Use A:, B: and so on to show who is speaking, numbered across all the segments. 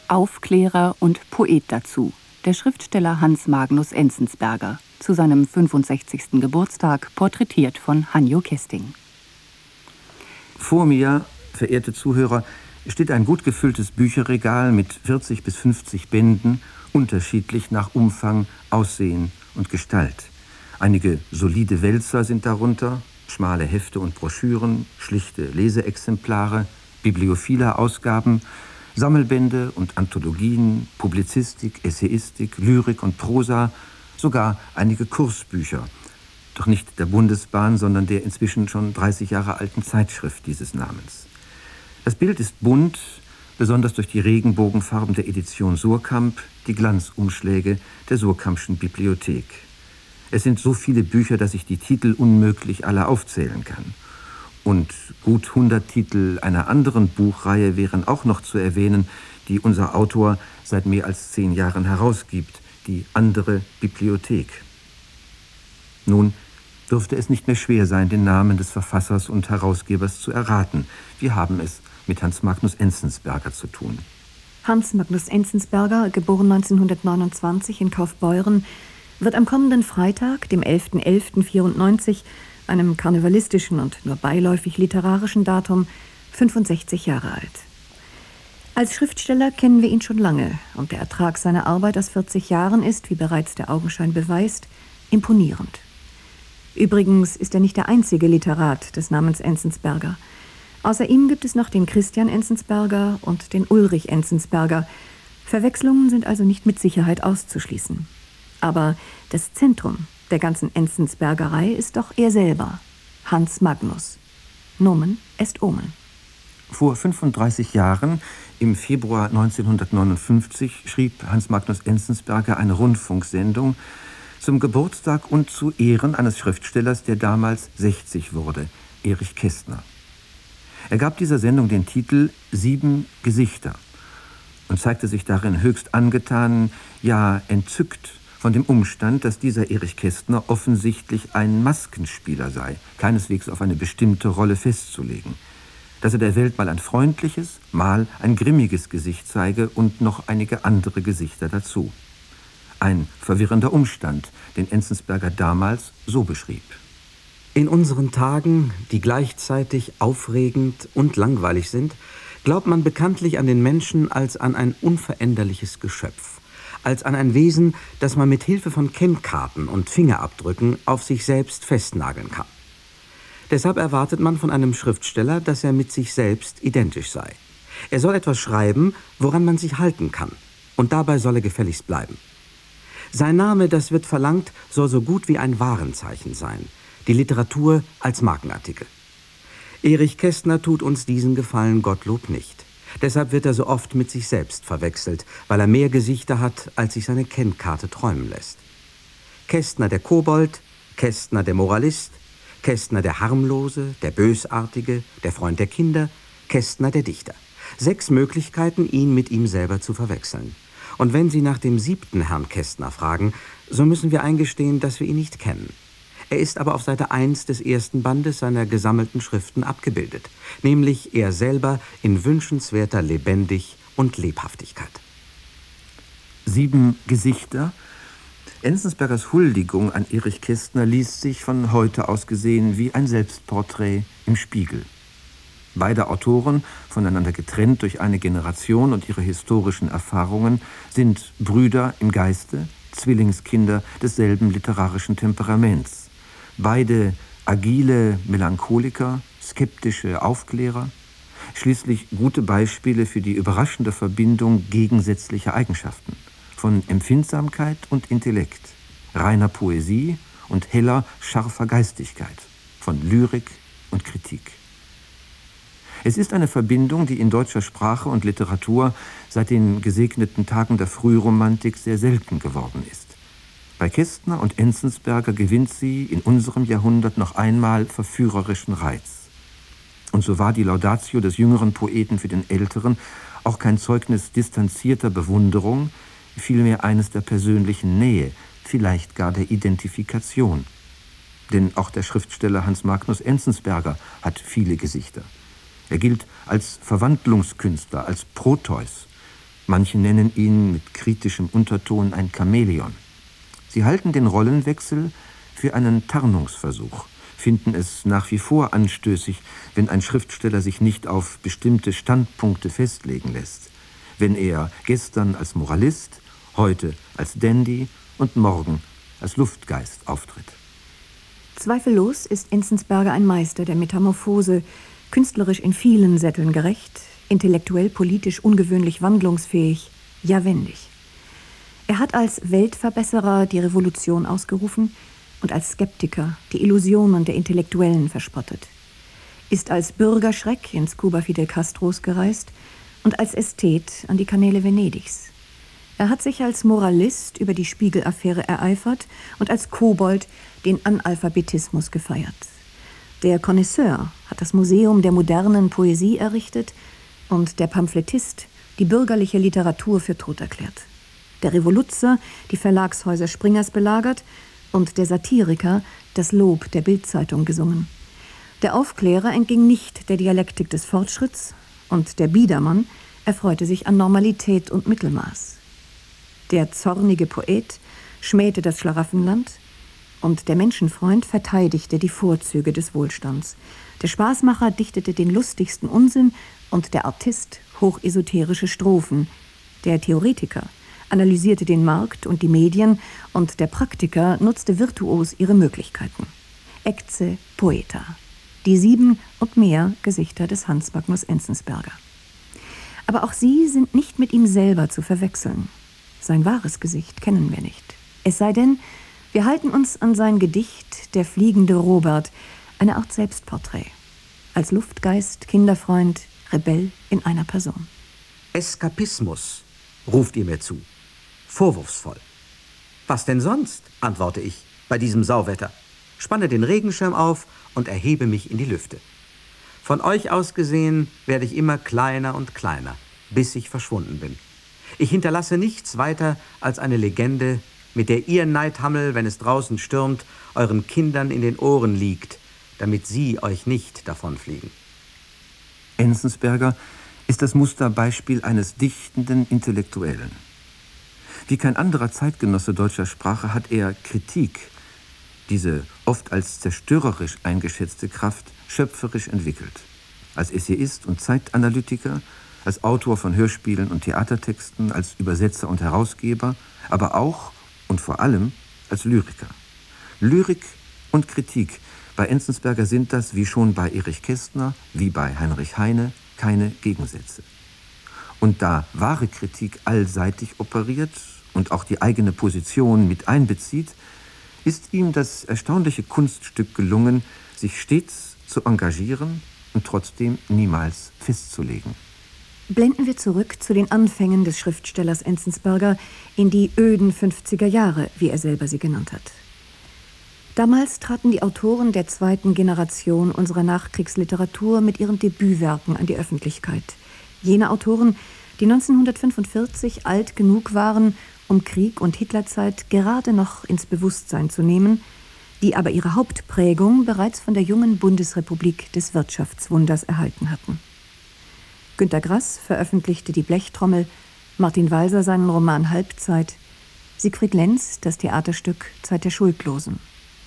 A: Aufklärer und Poet dazu, der Schriftsteller Hans Magnus Enzensberger, zu seinem 65. Geburtstag porträtiert von Hanjo Kesting.
B: Vor mir, verehrte Zuhörer, steht ein gut gefülltes Bücherregal mit 40 bis 50 Bänden, unterschiedlich nach Umfang, Aussehen und Gestalt. Einige solide Wälzer sind darunter, schmale Hefte und Broschüren, schlichte Leseexemplare, bibliophile Ausgaben, Sammelbände und Anthologien, Publizistik, Essayistik, Lyrik und Prosa, sogar einige Kursbücher. Doch nicht der Bundesbahn, sondern der inzwischen schon 30 Jahre alten Zeitschrift dieses Namens. Das Bild ist bunt, besonders durch die Regenbogenfarben der Edition Suhrkamp, die Glanzumschläge der Suhrkampschen Bibliothek. Es sind so viele Bücher, dass ich die Titel unmöglich alle aufzählen kann. Und gut 100 Titel einer anderen Buchreihe wären auch noch zu erwähnen, die unser Autor seit mehr als 10 Jahren herausgibt, die andere Bibliothek. Nun dürfte es nicht mehr schwer sein, den Namen des Verfassers und Herausgebers zu erraten. Wir haben es mit Hans Magnus Enzensberger zu tun.
C: Hans Magnus Enzensberger, geboren 1929 in Kaufbeuren, wird am kommenden Freitag, dem 11.11.94, einem karnevalistischen und nur beiläufig literarischen Datum, 65 Jahre alt. Als Schriftsteller kennen wir ihn schon lange und der Ertrag seiner Arbeit aus 40 Jahren ist, wie bereits der Augenschein beweist, imponierend. Übrigens ist er nicht der einzige Literat des Namens Enzensberger. Außer ihm gibt es noch den Christian Enzensberger und den Ulrich Enzensberger. Verwechslungen sind also nicht mit Sicherheit auszuschließen. Aber das Zentrum der ganzen Enzensbergerei ist doch er selber, Hans Magnus. Nomen est omen.
B: Vor 35 Jahren, im Februar 1959, schrieb Hans Magnus Enzensberger eine Rundfunksendung zum Geburtstag und zu Ehren eines Schriftstellers, der damals 60 wurde, Erich Kästner. Er gab dieser Sendung den Titel »7 Gesichter« und zeigte sich darin höchst angetan, ja entzückt von dem Umstand, dass dieser Erich Kästner offensichtlich ein Maskenspieler sei, keineswegs auf eine bestimmte Rolle festzulegen. Dass er der Welt mal ein freundliches, mal ein grimmiges Gesicht zeige und noch einige andere Gesichter dazu. Ein verwirrender Umstand, den Enzensberger damals so beschrieb.
D: In unseren Tagen, die gleichzeitig aufregend und langweilig sind, glaubt man bekanntlich an den Menschen als an ein unveränderliches Geschöpf, als an ein Wesen, das man mit Hilfe von Kennkarten und Fingerabdrücken auf sich selbst festnageln kann. Deshalb erwartet man von einem Schriftsteller, dass er mit sich selbst identisch sei. Er soll etwas schreiben, woran man sich halten kann, und dabei soll er gefälligst bleiben. Sein Name, das wird verlangt, soll so gut wie ein Warenzeichen sein, die Literatur als Markenartikel. Erich Kästner tut uns diesen Gefallen Gottlob nicht. Deshalb wird er so oft mit sich selbst verwechselt, weil er mehr Gesichter hat, als sich seine Kennkarte träumen lässt. Kästner der Kobold, Kästner der Moralist, Kästner der Harmlose, der Bösartige, der Freund der Kinder, Kästner der Dichter. 6 Möglichkeiten, ihn mit ihm selber zu verwechseln. Und wenn Sie nach dem 7. Herrn Kästner fragen, so müssen wir eingestehen, dass wir ihn nicht kennen. Er ist aber auf Seite 1 des ersten Bandes seiner gesammelten Schriften abgebildet, nämlich er selber in wünschenswerter Lebendig und Lebhaftigkeit.
B: 7 Gesichter. Enzensbergers Huldigung an Erich Kästner liest sich von heute aus gesehen wie ein Selbstporträt im Spiegel. Beide Autoren, voneinander getrennt durch eine Generation und ihre historischen Erfahrungen, sind Brüder im Geiste, Zwillingskinder desselben literarischen Temperaments. Beide agile Melancholiker, skeptische Aufklärer, schließlich gute Beispiele für die überraschende Verbindung gegensätzlicher Eigenschaften, von Empfindsamkeit und Intellekt, reiner Poesie und heller, scharfer Geistigkeit, von Lyrik und Kritik. Es ist eine Verbindung, die in deutscher Sprache und Literatur seit den gesegneten Tagen der Frühromantik sehr selten geworden ist. Bei Kästner und Enzensberger gewinnt sie in unserem Jahrhundert noch einmal verführerischen Reiz. Und so war die Laudatio des jüngeren Poeten für den älteren auch kein Zeugnis distanzierter Bewunderung, vielmehr eines der persönlichen Nähe, vielleicht gar der Identifikation. Denn auch der Schriftsteller Hans Magnus Enzensberger hat viele Gesichter. Er gilt als Verwandlungskünstler, als Proteus. Manche nennen ihn mit kritischem Unterton ein Chamäleon. Sie halten den Rollenwechsel für einen Tarnungsversuch, finden es nach wie vor anstößig, wenn ein Schriftsteller sich nicht auf bestimmte Standpunkte festlegen lässt, wenn er gestern als Moralist, heute als Dandy und morgen als Luftgeist auftritt.
C: Zweifellos ist Enzensberger ein Meister der Metamorphose, künstlerisch in vielen Sätteln gerecht, intellektuell politisch ungewöhnlich wandlungsfähig, ja wendig. Er hat als Weltverbesserer die Revolution ausgerufen und als Skeptiker die Illusionen der Intellektuellen verspottet, ist als Bürgerschreck ins Kuba Fidel Castros gereist und als Ästhet an die Kanäle Venedigs. Er hat sich als Moralist über die Spiegel-Affäre ereifert und als Kobold den Analphabetismus gefeiert. Der Connoisseur hat das Museum der modernen Poesie errichtet und der Pamphletist die bürgerliche Literatur für tot erklärt. Der Revoluzer die Verlagshäuser Springers belagert und der Satiriker das Lob der Bild-Zeitung gesungen. Der Aufklärer entging nicht der Dialektik des Fortschritts und der Biedermann erfreute sich an Normalität und Mittelmaß. Der zornige Poet schmähte das Schlaraffenland und der Menschenfreund verteidigte die Vorzüge des Wohlstands. Der Spaßmacher dichtete den lustigsten Unsinn und der Artist hochesoterische Strophen. Der Theoretiker analysierte den Markt und die Medien und der Praktiker nutzte virtuos ihre Möglichkeiten. Ecce Poeta. Die 7 und mehr Gesichter des Hans Magnus Enzensberger. Aber auch sie sind nicht mit ihm selber zu verwechseln. Sein wahres Gesicht kennen wir nicht. Es sei denn, wir halten uns an sein Gedicht Der fliegende Robert, eine Art Selbstporträt. Als Luftgeist, Kinderfreund, Rebell in einer Person.
D: Eskapismus, ruft ihr mir zu. Vorwurfsvoll. Was denn sonst, antworte ich, bei diesem Sauwetter. Spanne den Regenschirm auf und erhebe mich in die Lüfte. Von euch aus gesehen werde ich immer kleiner und kleiner, bis ich verschwunden bin. Ich hinterlasse nichts weiter als eine Legende, mit der ihr Neidhammel, wenn es draußen stürmt, euren Kindern in den Ohren liegt, damit sie euch nicht davonfliegen.
B: Enzensberger ist das Musterbeispiel eines dichtenden Intellektuellen. Wie kein anderer Zeitgenosse deutscher Sprache hat er Kritik, diese oft als zerstörerisch eingeschätzte Kraft, schöpferisch entwickelt. Als Essayist und Zeitanalytiker, als Autor von Hörspielen und Theatertexten, als Übersetzer und Herausgeber, aber auch und vor allem als Lyriker. Lyrik und Kritik bei Enzensberger sind das, wie schon bei Erich Kästner, wie bei Heinrich Heine, keine Gegensätze. Und da wahre Kritik allseitig operiert und auch die eigene Position mit einbezieht, ist ihm das erstaunliche Kunststück gelungen, sich stets zu engagieren und trotzdem niemals festzulegen.
C: Blenden wir zurück zu den Anfängen des Schriftstellers Enzensberger in die öden 50er Jahre, wie er selber sie genannt hat. Damals traten die Autoren der zweiten Generation unserer Nachkriegsliteratur mit ihren Debütwerken an die Öffentlichkeit. Jene Autoren, die 1945 alt genug waren, um Krieg und Hitlerzeit gerade noch ins Bewusstsein zu nehmen, die aber ihre Hauptprägung bereits von der jungen Bundesrepublik des Wirtschaftswunders erhalten hatten. Günter Grass veröffentlichte Die Blechtrommel, Martin Walser seinen Roman Halbzeit, Siegfried Lenz das Theaterstück Zeit der Schuldlosen.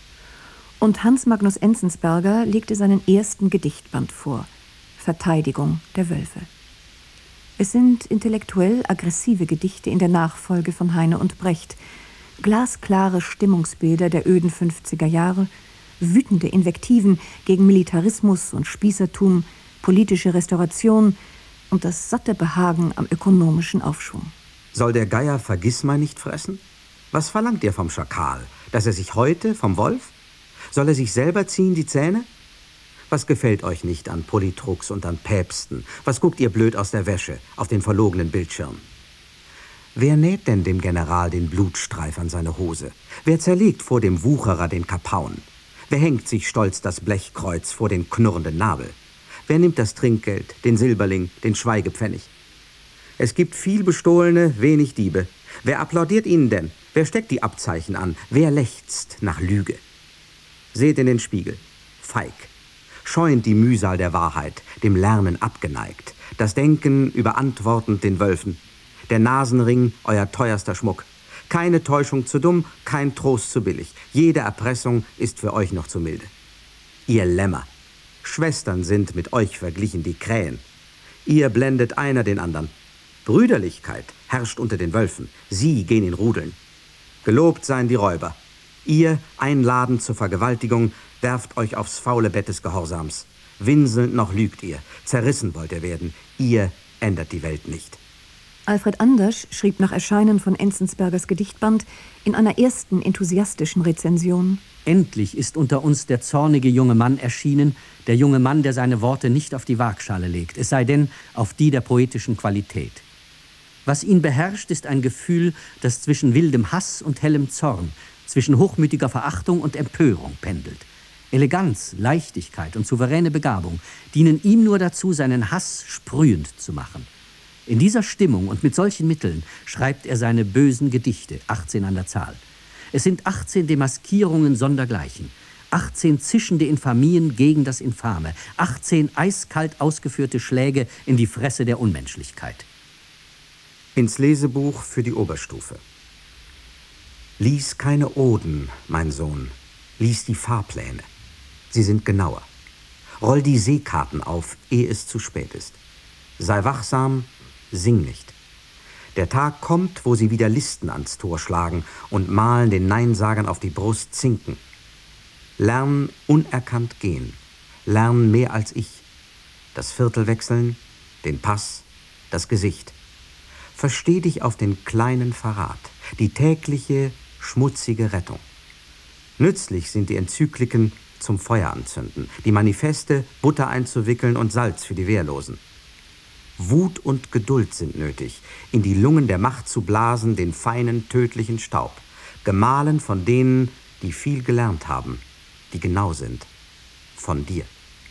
C: Und Hans Magnus Enzensberger legte seinen ersten Gedichtband vor, Verteidigung der Wölfe. Es sind intellektuell aggressive Gedichte in der Nachfolge von Heine und Brecht, glasklare Stimmungsbilder der öden 50er Jahre, wütende Invektiven gegen Militarismus und Spießertum, politische Restauration und das satte Behagen am ökonomischen Aufschwung.
D: Soll der Geier Vergissmeinnicht nicht fressen? Was verlangt ihr vom Schakal? Dass er sich heute vom Wolf? Soll er sich selber ziehen die Zähne? Was gefällt euch nicht an Politruks und an Päpsten? Was guckt ihr blöd aus der Wäsche auf den verlogenen Bildschirm? Wer näht denn dem General den Blutstreif an seine Hose? Wer zerlegt vor dem Wucherer den Kapaun? Wer hängt sich stolz das Blechkreuz vor den knurrenden Nabel? Wer nimmt das Trinkgeld, den Silberling, den Schweigepfennig? Es gibt viel Bestohlene, wenig Diebe. Wer applaudiert ihnen denn? Wer steckt die Abzeichen an? Wer lechzt nach Lüge? Seht in den Spiegel. Feig. Scheunt die Mühsal der Wahrheit, dem Lernen abgeneigt, das Denken überantwortend den Wölfen. der Nasenring euer teuerster Schmuck. Keine Täuschung zu dumm, kein Trost zu billig. Jede Erpressung ist für euch noch zu milde. Ihr Lämmer, Schwestern sind mit euch verglichen die Krähen. Ihr blendet einer den anderen. Brüderlichkeit herrscht unter den Wölfen. Sie gehen in Rudeln. Gelobt seien die Räuber. Ihr, einladend zur Vergewaltigung, werft euch aufs faule Bett des Gehorsams. Winselnd noch lügt ihr. Zerrissen wollt ihr werden. Ihr ändert die Welt nicht.
C: Alfred Andersch schrieb nach Erscheinen von Enzensbergers Gedichtband in einer ersten enthusiastischen Rezension:
E: Endlich ist unter uns der zornige junge Mann erschienen, der junge Mann, der seine Worte nicht auf die Waagschale legt, es sei denn auf die der poetischen Qualität. Was ihn beherrscht, ist ein Gefühl, das zwischen wildem Hass und hellem Zorn, zwischen hochmütiger Verachtung und Empörung pendelt. Eleganz, Leichtigkeit und souveräne Begabung dienen ihm nur dazu, seinen Hass sprühend zu machen. In dieser Stimmung und mit solchen Mitteln schreibt er seine bösen Gedichte, 18 an der Zahl. Es sind 18 Demaskierungen sondergleichen, 18 zischende Infamien gegen das Infame, 18 eiskalt ausgeführte Schläge in die Fresse der Unmenschlichkeit.
D: Ins Lesebuch für die Oberstufe. Lies keine Oden, mein Sohn, lies die Fahrpläne. Sie sind genauer. Roll die Seekarten auf, ehe es zu spät ist. Sei wachsam, sing nicht. Der Tag kommt, wo sie wieder Listen ans Tor schlagen und malen den Neinsagern auf die Brust Zinken. Lern unerkannt gehen, lern mehr als ich. Das Viertel wechseln, den Pass, das Gesicht. Versteh dich auf den kleinen Verrat, die tägliche, schmutzige Rettung. Nützlich sind die Enzykliken zum Feuer anzünden, die Manifeste Butter einzuwickeln und Salz für die Wehrlosen. Wut und Geduld sind nötig, in die Lungen der Macht zu blasen den feinen, tödlichen Staub, gemahlen von denen, die viel gelernt haben, die genau sind, von dir.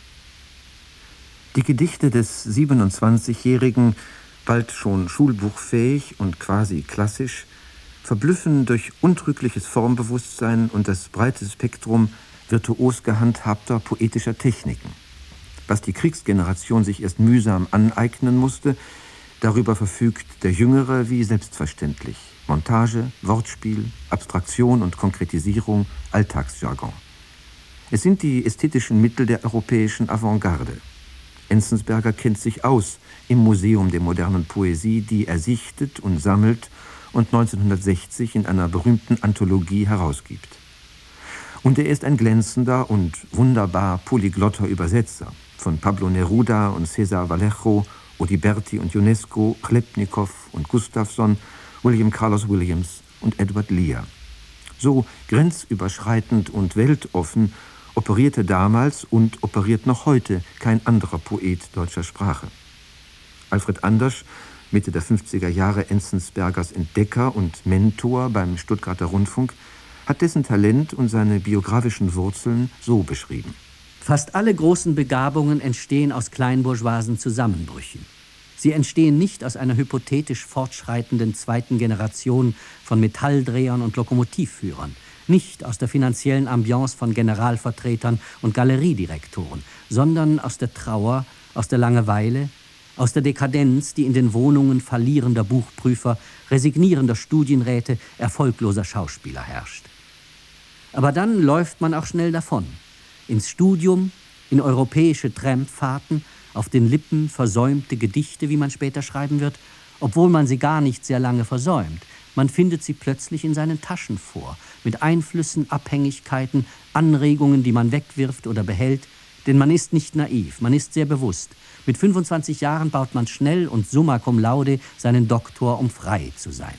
B: Die Gedichte des 27-Jährigen, bald schon schulbuchfähig und quasi klassisch, verblüffen durch untrügliches Formbewusstsein und das breite Spektrum virtuos gehandhabter poetischer Techniken. Was die Kriegsgeneration sich erst mühsam aneignen musste, darüber verfügt der Jüngere wie selbstverständlich. Montage, Wortspiel, Abstraktion und Konkretisierung, Alltagsjargon. Es sind die ästhetischen Mittel der europäischen Avantgarde. Enzensberger kennt sich aus im Museum der modernen Poesie, die er sichtet und sammelt und 1960 in einer berühmten Anthologie herausgibt. Und er ist ein glänzender und wunderbar polyglotter Übersetzer von Pablo Neruda und César Vallejo, Udiberti und Ionesco, Chlebnikow und Gustafsson, William Carlos Williams und Edward Lear. So grenzüberschreitend und weltoffen operierte damals und operiert noch heute kein anderer Poet deutscher Sprache. Alfred Andersch, Mitte der 50er Jahre Enzensbergers Entdecker und Mentor beim Stuttgarter Rundfunk, hat dessen Talent und seine biografischen Wurzeln so beschrieben.
E: Fast alle großen Begabungen entstehen aus kleinbourgeoisen Zusammenbrüchen. Sie entstehen nicht aus einer hypothetisch fortschreitenden zweiten Generation von Metalldrehern und Lokomotivführern, nicht aus der finanziellen Ambiance von Generalvertretern und Galeriedirektoren, sondern aus der Trauer, aus der Langeweile, aus der Dekadenz, die in den Wohnungen fallierender Buchprüfer, resignierender Studienräte, erfolgloser Schauspieler herrscht. Aber dann läuft man auch schnell davon. Ins Studium, in europäische Trampfahrten, auf den Lippen versäumte Gedichte, wie man später schreiben wird, obwohl man sie gar nicht sehr lange versäumt. Man findet sie plötzlich in seinen Taschen vor, mit Einflüssen, Abhängigkeiten, Anregungen, die man wegwirft oder behält, denn man ist nicht naiv, man ist sehr bewusst. Mit 25 Jahren baut man schnell und summa cum laude seinen Doktor, um frei zu sein.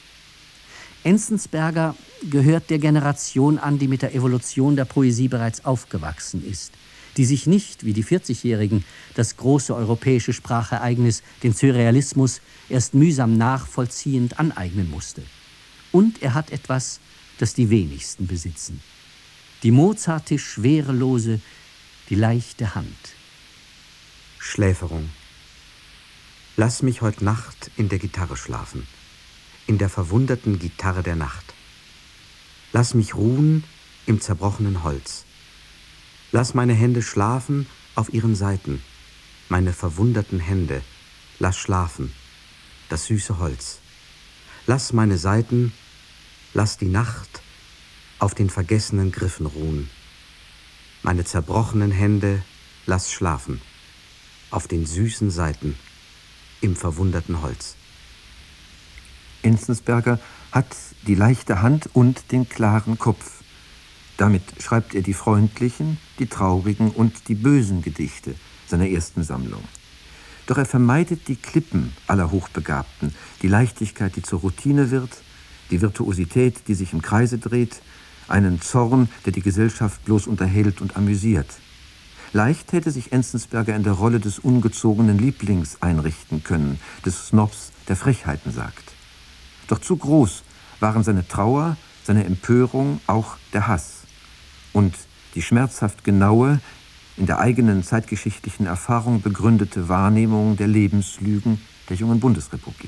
E: Enzensberger gehört der Generation an, die mit der Evolution der Poesie bereits aufgewachsen ist, die sich nicht, wie die 40-Jährigen, das große europäische Sprachereignis, den Surrealismus, erst mühsam nachvollziehend aneignen musste. Und er hat etwas, das die wenigsten besitzen. Die mozartisch schwerelose, die leichte Hand.
D: Schläferung. Lass mich heut Nacht in der Gitarre schlafen, in der verwunderten Gitarre der Nacht. Lass mich ruhen im zerbrochenen Holz. Lass meine Hände schlafen auf ihren Saiten, meine verwunderten Hände, lass schlafen, das süße Holz. Lass meine Saiten, lass die Nacht auf den vergessenen Griffen ruhen. Meine zerbrochenen Hände lass schlafen auf den süßen Saiten im verwunderten Holz.
B: Enzensberger hat die leichte Hand und den klaren Kopf. Damit schreibt er die freundlichen, die traurigen und die bösen Gedichte seiner ersten Sammlung. Doch er vermeidet die Klippen aller Hochbegabten, die Leichtigkeit, die zur Routine wird, die Virtuosität, die sich im Kreise dreht, einen Zorn, der die Gesellschaft bloß unterhält und amüsiert. Leicht hätte sich Enzensberger in der Rolle des ungezogenen Lieblings einrichten können, des Snobs, der Frechheiten sagt. Doch zu groß waren seine Trauer, seine Empörung, auch der Hass und die schmerzhaft genaue, in der eigenen zeitgeschichtlichen Erfahrung begründete Wahrnehmung der Lebenslügen der jungen Bundesrepublik.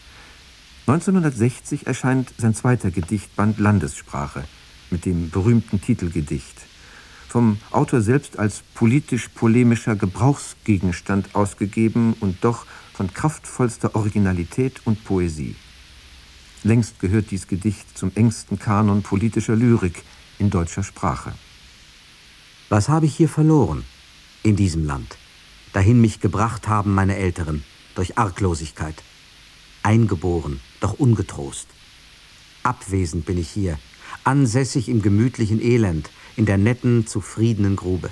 B: 1960 erscheint sein zweiter Gedichtband Landessprache mit dem berühmten Titelgedicht, vom Autor selbst als politisch-polemischer Gebrauchsgegenstand ausgegeben und doch von kraftvollster Originalität und Poesie. Längst gehört dies Gedicht zum engsten Kanon politischer Lyrik in deutscher Sprache.
D: Was habe ich hier verloren, in diesem Land, dahin mich gebracht haben meine Älteren, durch Arglosigkeit? Eingeboren, doch ungetrost. Abwesend bin ich hier, ansässig im gemütlichen Elend, in der netten, zufriedenen Grube.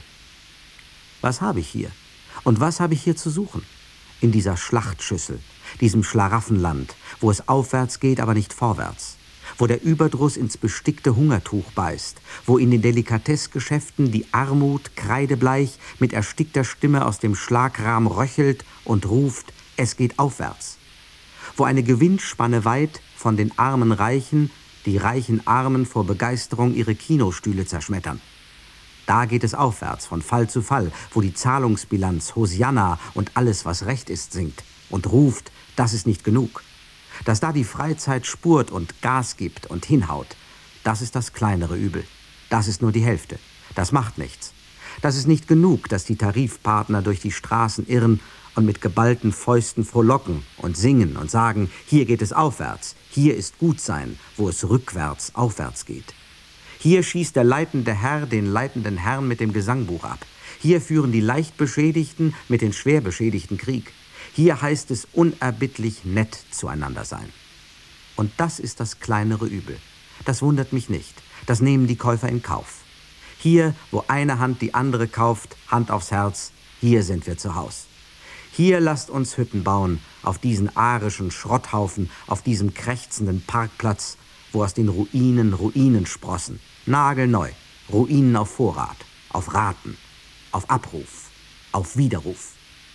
D: Was habe ich hier? Und was habe ich hier zu suchen? In dieser Schlachtschüssel, diesem Schlaraffenland, wo es aufwärts geht, aber nicht vorwärts, wo der Überdruss ins bestickte Hungertuch beißt, wo in den Delikatessgeschäften die Armut kreidebleich mit erstickter Stimme aus dem Schlagrahm röchelt und ruft, es geht aufwärts, wo eine Gewinnspanne weit von den armen Reichen, die reichen Armen vor Begeisterung ihre Kinostühle zerschmettern. Da geht es aufwärts, von Fall zu Fall, wo die Zahlungsbilanz Hosianna und alles, was recht ist, singt und ruft, das ist nicht genug. Dass da die Freizeit spurt und Gas gibt und hinhaut, das ist das kleinere Übel. Das ist nur die Hälfte. Das macht nichts. Das ist nicht genug, dass die Tarifpartner durch die Straßen irren und mit geballten Fäusten frohlocken und singen und sagen, hier geht es aufwärts, hier ist Gutsein, wo es rückwärts aufwärts geht. Hier schießt der leitende Herr den leitenden Herrn mit dem Gesangbuch ab. Hier führen die Leichtbeschädigten mit den Schwerbeschädigten Krieg. Hier heißt es unerbittlich nett zueinander sein. Und das ist das kleinere Übel. Das wundert mich nicht. Das nehmen die Käufer in Kauf. Hier, wo eine Hand die andere kauft, Hand aufs Herz, hier sind wir zu Haus. Hier lasst uns Hütten bauen, auf diesen arischen Schrotthaufen, auf diesem krächzenden Parkplatz, wo aus den Ruinen Ruinen sprossen. Nagelneu, Ruinen auf Vorrat, auf Raten, auf Abruf, auf Widerruf.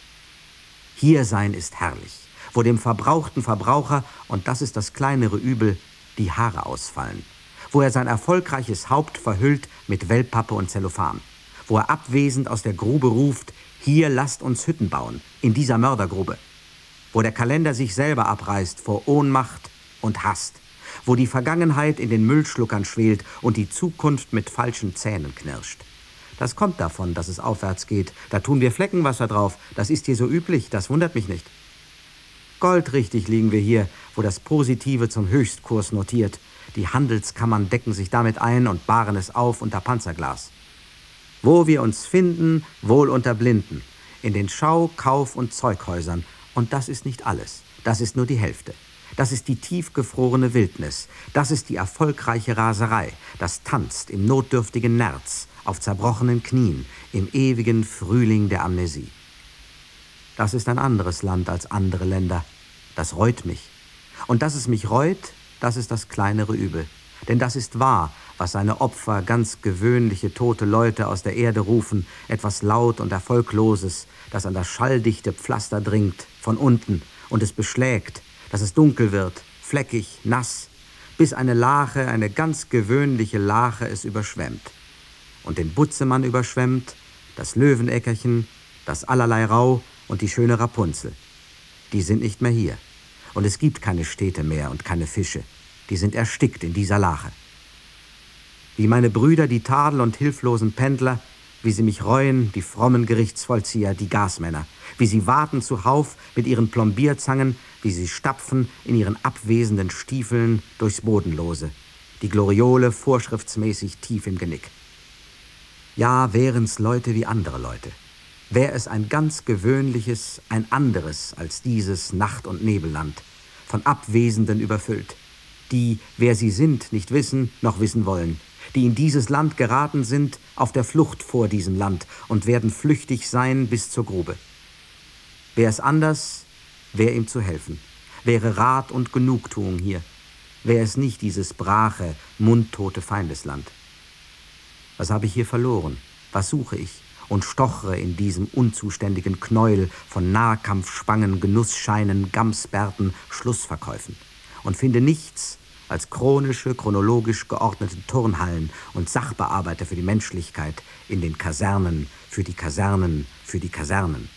D: Hier sein ist herrlich, wo dem verbrauchten Verbraucher, und das ist das kleinere Übel, die Haare ausfallen, wo er sein erfolgreiches Haupt verhüllt mit Wellpappe und Zellophan, wo er abwesend aus der Grube ruft, hier lasst uns Hütten bauen, in dieser Mördergrube, wo der Kalender sich selber abreißt vor Ohnmacht und Hast, wo die Vergangenheit in den Müllschluckern schwelt und die Zukunft mit falschen Zähnen knirscht. Das kommt davon, dass es aufwärts geht. Da tun wir Fleckenwasser drauf. Das ist hier so üblich, das wundert mich nicht. Goldrichtig liegen wir hier, wo das Positive zum Höchstkurs notiert. Die Handelskammern decken sich damit ein und bahren es auf unter Panzerglas. Wo wir uns finden, wohl unter Blinden, in den Schau-, Kauf- und Zeughäusern. Und das ist nicht alles. Das ist nur die Hälfte. Das ist die tiefgefrorene Wildnis. Das ist die erfolgreiche Raserei. Das tanzt im notdürftigen Nerz, auf zerbrochenen Knien, im ewigen Frühling der Amnesie. Das ist ein anderes Land als andere Länder. Das reut mich. Und dass es mich reut, das ist das kleinere Übel. Denn das ist wahr, was seine Opfer, ganz gewöhnliche tote Leute aus der Erde rufen, etwas laut und Erfolgloses, das an das schalldichte Pflaster dringt, von unten, und es beschlägt, dass es dunkel wird, fleckig, nass, bis eine Lache, eine ganz gewöhnliche Lache es überschwemmt. Und den Butzemann überschwemmt, das Löweneckerchen, das Allerlei Rau und die schöne Rapunzel. Die sind nicht mehr hier. Und es gibt keine Städte mehr und keine Fische. Die sind erstickt in dieser Lache. Wie meine Brüder, die Tadel- und hilflosen Pendler, wie sie mich reuen, die frommen Gerichtsvollzieher, die Gasmänner, wie sie warten zuhauf mit ihren Plombierzangen, wie sie stapfen in ihren abwesenden Stiefeln durchs Bodenlose, die Gloriole vorschriftsmäßig tief im Genick. Ja, wären's Leute wie andere Leute, wär es ein ganz gewöhnliches, ein anderes als dieses Nacht- und Nebelland, von Abwesenden überfüllt, die, wer sie sind, nicht wissen, noch wissen wollen, die in dieses Land geraten sind, auf der Flucht vor diesem Land und werden flüchtig sein bis zur Grube. Wär es anders, wär ihm zu helfen, wäre Rat und Genugtuung hier, wär es nicht dieses brache, mundtote Feindesland. Was habe ich hier verloren? Was suche ich? Und stochere in diesem unzuständigen Knäuel von Nahkampfspangen, Genussscheinen, Gamsbärten, Schlussverkäufen und finde nichts als chronologisch geordnete Turnhallen und Sachbearbeiter für die Menschlichkeit in den Kasernen, für die Kasernen, für die Kasernen.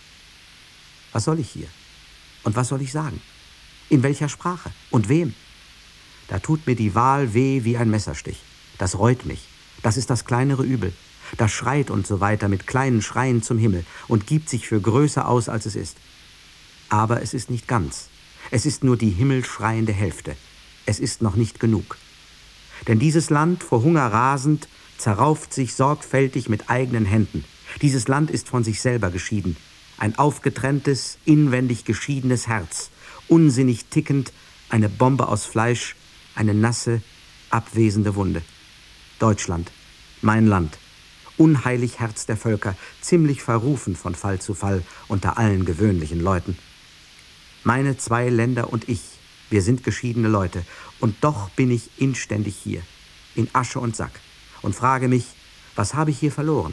D: Was soll ich hier? Und was soll ich sagen? In welcher Sprache? Und wem? Da tut mir die Wahl weh wie ein Messerstich. Das reut mich. Das ist das kleinere Übel. Das schreit und so weiter mit kleinen Schreien zum Himmel und gibt sich für größer aus, als es ist. Aber es ist nicht ganz. Es ist nur die himmelschreiende Hälfte. Es ist noch nicht genug. Denn dieses Land, vor Hunger rasend, zerrauft sich sorgfältig mit eigenen Händen. Dieses Land ist von sich selber geschieden. Ein aufgetrenntes, inwendig geschiedenes Herz. Unsinnig tickend, eine Bombe aus Fleisch, eine nasse, abwesende Wunde. Deutschland, mein Land. Unheilig Herz der Völker, ziemlich verrufen von Fall zu Fall unter allen gewöhnlichen Leuten. Meine 2 Länder und ich, wir sind geschiedene Leute, und doch bin ich inständig hier, in Asche und Sack, und frage mich, was habe ich hier verloren?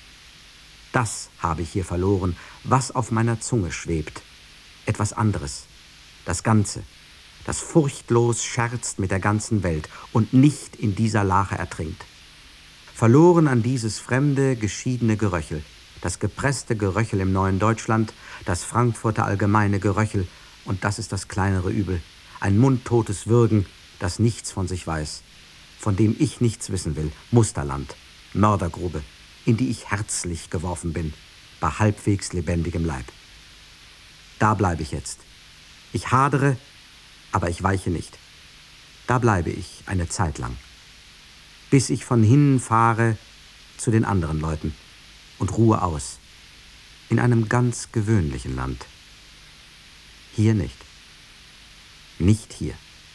D: Das habe ich hier verloren, was auf meiner Zunge schwebt. Etwas anderes, das Ganze, das furchtlos scherzt mit der ganzen Welt und nicht in dieser Lache ertrinkt. Verloren an dieses fremde, geschiedene Geröchel, das gepresste Geröchel im neuen Deutschland, das Frankfurter allgemeine Geröchel, und das ist das kleinere Übel, ein mundtotes Würgen, das nichts von sich weiß, von dem ich nichts wissen will, Musterland, Mördergrube, in die ich herzlich geworfen bin, bei halbwegs lebendigem Leib. Da bleibe ich jetzt. Ich hadere, aber ich weiche nicht. Da bleibe ich eine Zeit lang, bis ich von hinnen fahre zu den anderen Leuten und ruhe aus, in einem ganz gewöhnlichen Land. Hier nicht. Nicht hier.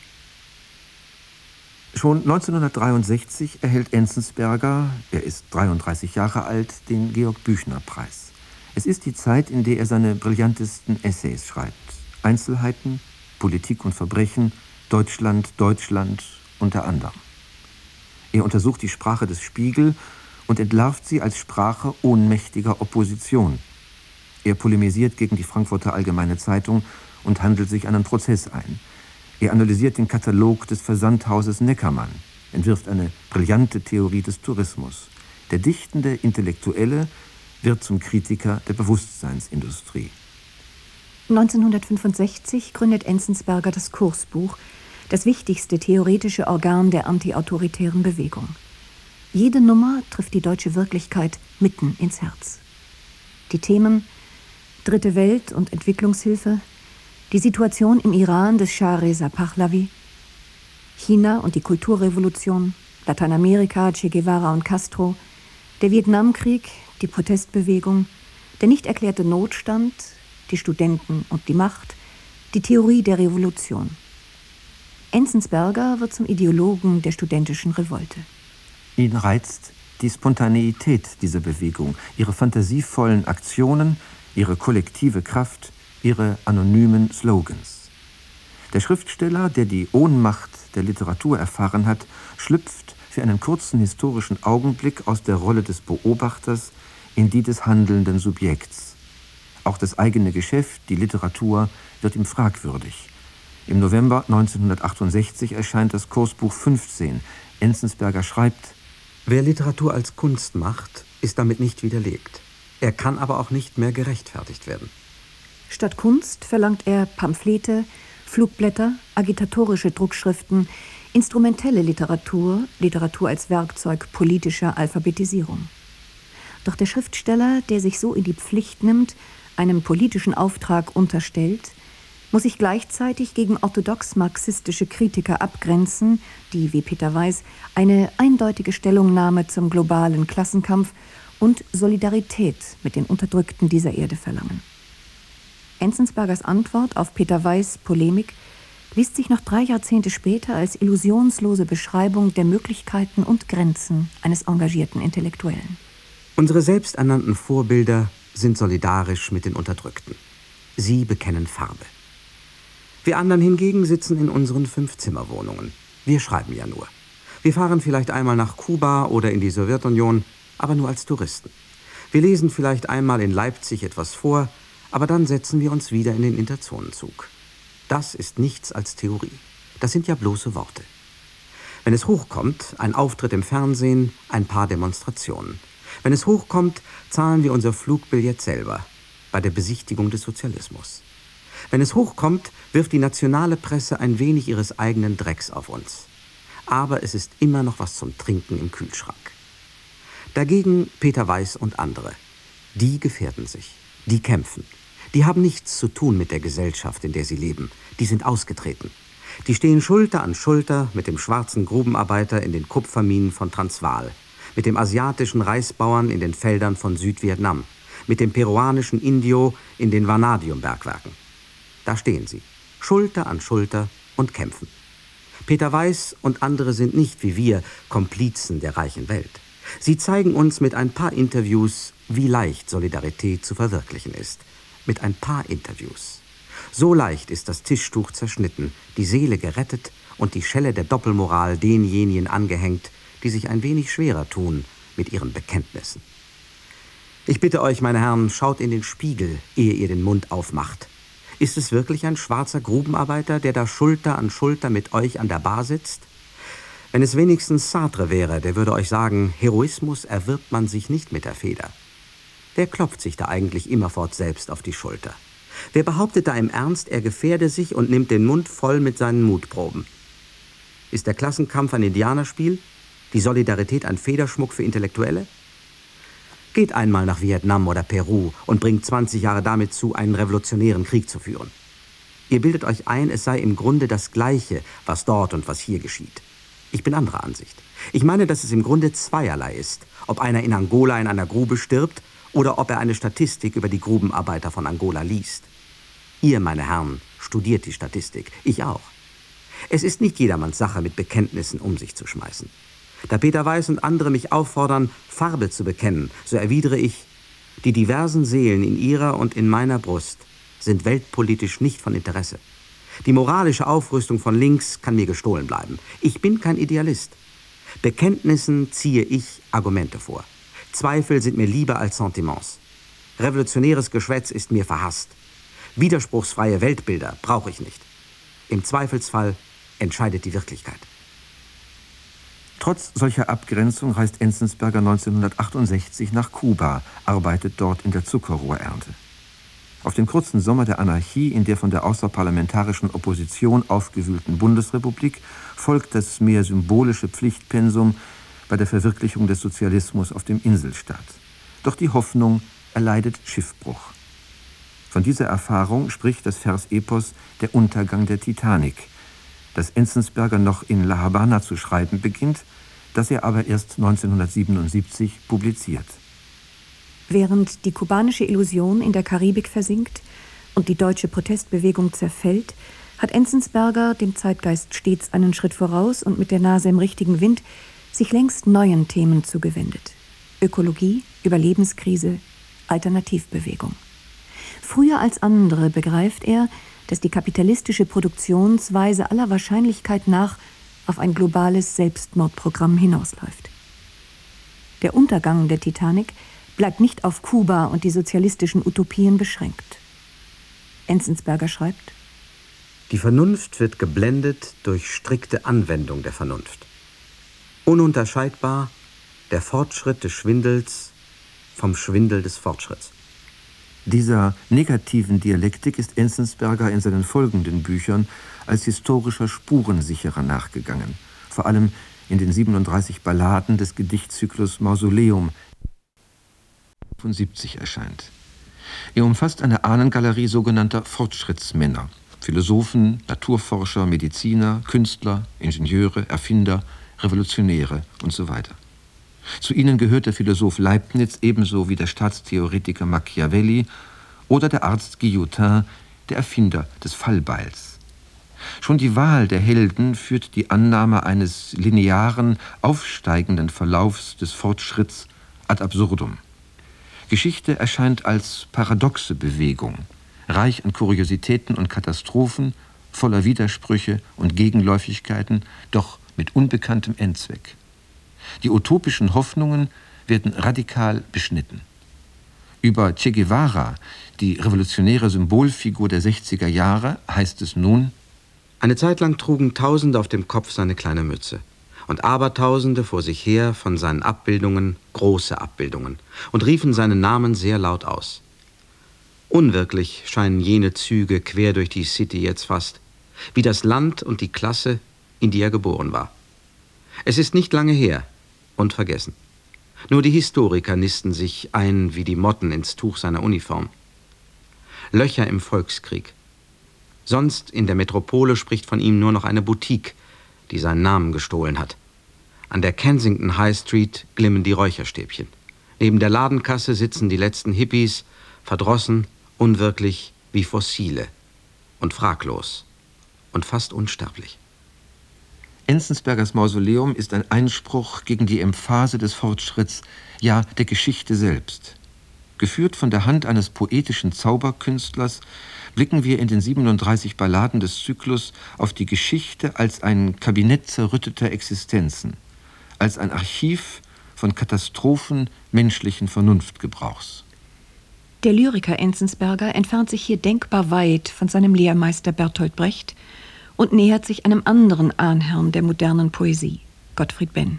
B: Schon 1963 erhält Enzensberger, er ist 33 Jahre alt, den Georg-Büchner-Preis. Es ist die Zeit, in der er seine brillantesten Essays schreibt. Einzelheiten, Politik und Verbrechen, Deutschland, Deutschland unter anderem. Er untersucht die Sprache des Spiegel und entlarvt sie als Sprache ohnmächtiger Opposition. Er polemisiert gegen die Frankfurter Allgemeine Zeitung und handelt sich einen Prozess ein. Er analysiert den Katalog des Versandhauses Neckermann, entwirft eine brillante Theorie des Tourismus. Der dichtende Intellektuelle wird zum Kritiker der Bewusstseinsindustrie.
C: 1965 gründet Enzensberger das Kursbuch, das wichtigste theoretische Organ der antiautoritären Bewegung. Jede Nummer trifft die deutsche Wirklichkeit mitten ins Herz. Die Themen Dritte Welt und Entwicklungshilfe, die Situation im Iran des Schah Reza Pahlavi, China und die Kulturrevolution, Lateinamerika, Che Guevara und Castro, der Vietnamkrieg, die Protestbewegung, der nicht erklärte Notstand, die Studenten und die Macht, die Theorie der Revolution. Enzensberger wird zum Ideologen der studentischen Revolte.
B: Ihn reizt die Spontaneität dieser Bewegung, ihre fantasievollen Aktionen, ihre kollektive Kraft, ihre anonymen Slogans. Der Schriftsteller, der die Ohnmacht der Literatur erfahren hat, schlüpft für einen kurzen historischen Augenblick aus der Rolle des Beobachters in die des handelnden Subjekts. Auch das eigene Geschäft, die Literatur, wird ihm fragwürdig. Im November 1968 erscheint das Kursbuch 15. Enzensberger schreibt:
D: Wer Literatur als Kunst macht, ist damit nicht widerlegt. Er kann aber auch nicht mehr gerechtfertigt werden.
C: Statt Kunst verlangt er Pamphlete, Flugblätter, agitatorische Druckschriften, instrumentelle Literatur, Literatur als Werkzeug politischer Alphabetisierung. Doch der Schriftsteller, der sich so in die Pflicht nimmt, einem politischen Auftrag unterstellt, muss sich gleichzeitig gegen orthodox-marxistische Kritiker abgrenzen, die, wie Peter Weiß, eine eindeutige Stellungnahme zum globalen Klassenkampf und Solidarität mit den Unterdrückten dieser Erde verlangen. Enzensbergers Antwort auf Peter Weiß' Polemik liest sich noch 3 Jahrzehnte später als illusionslose Beschreibung der Möglichkeiten und Grenzen eines engagierten Intellektuellen.
D: Unsere selbsternannten Vorbilder sind solidarisch mit den Unterdrückten. Sie bekennen Farbe. Wir anderen hingegen sitzen in unseren 5-Zimmer-Wohnungen. Wir schreiben ja nur. Wir fahren vielleicht einmal nach Kuba oder in die Sowjetunion, aber nur als Touristen. Wir lesen vielleicht einmal in Leipzig etwas vor, aber dann setzen wir uns wieder in den Interzonenzug. Das ist nichts als Theorie. Das sind ja bloße Worte. Wenn es hochkommt, ein Auftritt im Fernsehen, ein paar Demonstrationen. Wenn es hochkommt, zahlen wir unser Flugbillett selber bei der Besichtigung des Sozialismus. Wenn es hochkommt, wirft die nationale Presse ein wenig ihres eigenen Drecks auf uns. Aber es ist immer noch was zum Trinken im Kühlschrank. Dagegen Peter Weiß und andere. Die gefährden sich, die kämpfen. Die haben nichts zu tun mit der Gesellschaft, in der sie leben. Die sind ausgetreten. Die stehen Schulter an Schulter mit dem schwarzen Grubenarbeiter in den Kupferminen von Transvaal, mit dem asiatischen Reisbauern in den Feldern von Südvietnam, mit dem peruanischen Indio in den Vanadiumbergwerken. Da stehen sie, Schulter an Schulter und kämpfen. Peter Weiß und andere sind nicht wie wir Komplizen der reichen Welt. Sie zeigen uns mit ein paar Interviews, wie leicht Solidarität zu verwirklichen ist. Mit ein paar Interviews. So leicht ist das Tischtuch zerschnitten, die Seele gerettet und die Schelle der Doppelmoral denjenigen angehängt, die sich ein wenig schwerer tun mit ihren Bekenntnissen. Ich bitte euch, meine Herren, schaut in den Spiegel, ehe ihr den Mund aufmacht. Ist es wirklich ein schwarzer Grubenarbeiter, der da Schulter an Schulter mit euch an der Bar sitzt? Wenn es wenigstens Sartre wäre, der würde euch sagen, Heroismus erwirbt man sich nicht mit der Feder. Wer klopft sich da eigentlich immerfort selbst auf die Schulter? Wer behauptet da im Ernst, er gefährde sich und nimmt den Mund voll mit seinen Mutproben? Ist der Klassenkampf ein Indianerspiel? Die Solidarität ein Federschmuck für Intellektuelle? Geht einmal nach Vietnam oder Peru und bringt 20 Jahre damit zu, einen revolutionären Krieg zu führen. Ihr bildet euch ein, es sei im Grunde das Gleiche, was dort und was hier geschieht. Ich bin anderer Ansicht. Ich meine, dass es im Grunde zweierlei ist, ob einer in Angola in einer Grube stirbt oder ob er eine Statistik über die Grubenarbeiter von Angola liest. Ihr, meine Herren, studiert die Statistik, ich auch. Es ist nicht jedermanns Sache, mit Bekenntnissen um sich zu schmeißen. Da Peter Weiß und andere mich auffordern, Farbe zu bekennen, so erwidere ich, die diversen Seelen in ihrer und in meiner Brust sind weltpolitisch nicht von Interesse. Die moralische Aufrüstung von links kann mir gestohlen bleiben. Ich bin kein Idealist. Bekenntnissen ziehe ich Argumente vor. Zweifel sind mir lieber als Sentiments. Revolutionäres Geschwätz ist mir verhasst. Widerspruchsfreie Weltbilder brauche ich nicht. Im Zweifelsfall entscheidet die Wirklichkeit.
B: Trotz solcher Abgrenzung reist Enzensberger 1968 nach Kuba, arbeitet dort in der Zuckerrohrernte. Auf den kurzen Sommer der Anarchie in der von der außerparlamentarischen Opposition aufgewühlten Bundesrepublik folgt das mehr symbolische Pflichtpensum bei der Verwirklichung des Sozialismus auf dem Inselstaat. Doch die Hoffnung erleidet Schiffbruch. Von dieser Erfahrung spricht das Versepos Der Untergang der Titanic, das Enzensberger noch in La Habana zu schreiben beginnt, das er aber erst 1977 publiziert.
C: Während die kubanische Illusion in der Karibik versinkt und die deutsche Protestbewegung zerfällt, hat Enzensberger dem Zeitgeist stets einen Schritt voraus und mit der Nase im richtigen Wind sich längst neuen Themen zugewendet. Ökologie, Überlebenskrise, Alternativbewegung. Früher als andere begreift er, dass die kapitalistische Produktionsweise aller Wahrscheinlichkeit nach auf ein globales Selbstmordprogramm hinausläuft. Der Untergang der Titanic bleibt nicht auf Kuba und die sozialistischen Utopien beschränkt. Enzensberger schreibt:
D: Die Vernunft wird geblendet durch strikte Anwendung der Vernunft. Ununterscheidbar der Fortschritt des Schwindels vom Schwindel des Fortschritts.
B: Dieser negativen Dialektik ist Enzensberger in seinen folgenden Büchern als historischer Spurensicherer nachgegangen, vor allem in den 37 Balladen des Gedichtzyklus Mausoleum, 1975 erscheint. Er umfasst eine Ahnengalerie sogenannter Fortschrittsmänner, Philosophen, Naturforscher, Mediziner, Künstler, Ingenieure, Erfinder, Revolutionäre und so weiter. Zu ihnen gehört der Philosoph Leibniz ebenso wie der Staatstheoretiker Machiavelli oder der Arzt Guillotin, der Erfinder des Fallbeils. Schon die Wahl der Helden führt die Annahme eines linearen, aufsteigenden Verlaufs des Fortschritts ad absurdum. Geschichte erscheint als paradoxe Bewegung, reich an Kuriositäten und Katastrophen, voller Widersprüche und Gegenläufigkeiten, doch mit unbekanntem Endzweck. Die utopischen Hoffnungen werden radikal beschnitten. Über Che Guevara, die revolutionäre Symbolfigur der 60er Jahre, heißt es nun:
D: Eine Zeit lang trugen Tausende auf dem Kopf seine kleine Mütze und Abertausende vor sich her von seinen Abbildungen große Abbildungen und riefen seinen Namen sehr laut aus. Unwirklich scheinen jene Züge quer durch die City jetzt fast, wie das Land und die Klasse, in die er geboren war. Es ist nicht lange her und vergessen. Nur die Historiker nisten sich ein wie die Motten ins Tuch seiner Uniform. Löcher im Volkskrieg. Sonst in der Metropole spricht von ihm nur noch eine Boutique, die seinen Namen gestohlen hat. An der Kensington High Street glimmen die Räucherstäbchen. Neben der Ladenkasse sitzen die letzten Hippies, verdrossen, unwirklich wie Fossile und fraglos und fast unsterblich.
B: Enzensbergers Mausoleum ist ein Einspruch gegen die Emphase des Fortschritts, ja der Geschichte selbst. Geführt von der Hand eines poetischen Zauberkünstlers blicken wir in den 37 Balladen des Zyklus auf die Geschichte als ein Kabinett zerrütteter Existenzen, als ein Archiv von Katastrophen menschlichen Vernunftgebrauchs.
C: Der Lyriker Enzensberger entfernt sich hier denkbar weit von seinem Lehrmeister Bertolt Brecht und nähert sich einem anderen Ahnherrn der modernen Poesie, Gottfried Benn.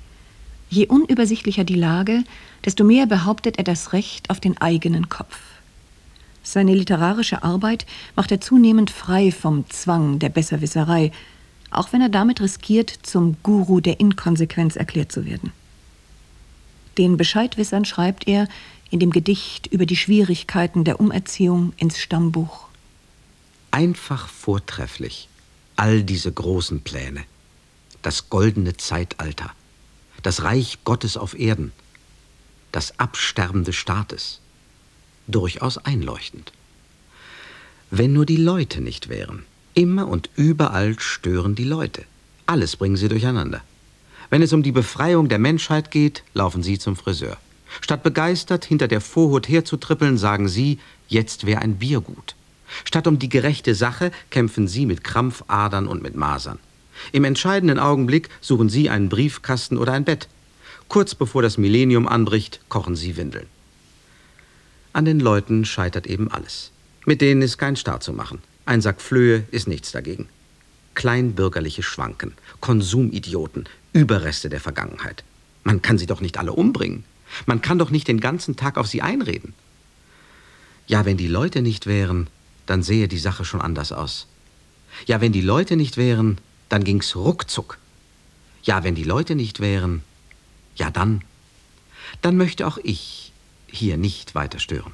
C: Je unübersichtlicher die Lage, desto mehr behauptet er das Recht auf den eigenen Kopf. Seine literarische Arbeit macht er zunehmend frei vom Zwang der Besserwisserei, auch wenn er damit riskiert, zum Guru der Inkonsequenz erklärt zu werden. Den Bescheidwissern schreibt er in dem Gedicht über die Schwierigkeiten der Umerziehung ins Stammbuch:
D: Einfach vortrefflich, all diese großen Pläne. Das goldene Zeitalter, das Reich Gottes auf Erden, das Absterben des Staates. Durchaus einleuchtend. Wenn nur die Leute nicht wären. Immer und überall stören die Leute. Alles bringen sie durcheinander. Wenn es um die Befreiung der Menschheit geht, laufen sie zum Friseur. Statt begeistert hinter der Vorhut herzutrippeln, sagen sie, jetzt wäre ein Bier gut. Statt um die gerechte Sache kämpfen sie mit Krampfadern und mit Masern. Im entscheidenden Augenblick suchen sie einen Briefkasten oder ein Bett. Kurz bevor das Millennium anbricht, kochen sie Windeln. An den Leuten scheitert eben alles. Mit denen ist kein Staat zu machen. Ein Sack Flöhe ist nichts dagegen. Kleinbürgerliche Schwanken, Konsumidioten, Überreste der Vergangenheit. Man kann sie doch nicht alle umbringen. Man kann doch nicht den ganzen Tag auf sie einreden. Ja, wenn die Leute nicht wären, dann sähe die Sache schon anders aus. Ja, wenn die Leute nicht wären, dann ging's ruckzuck. Ja, wenn die Leute nicht wären, ja dann möchte auch ich hier nicht weiter stören.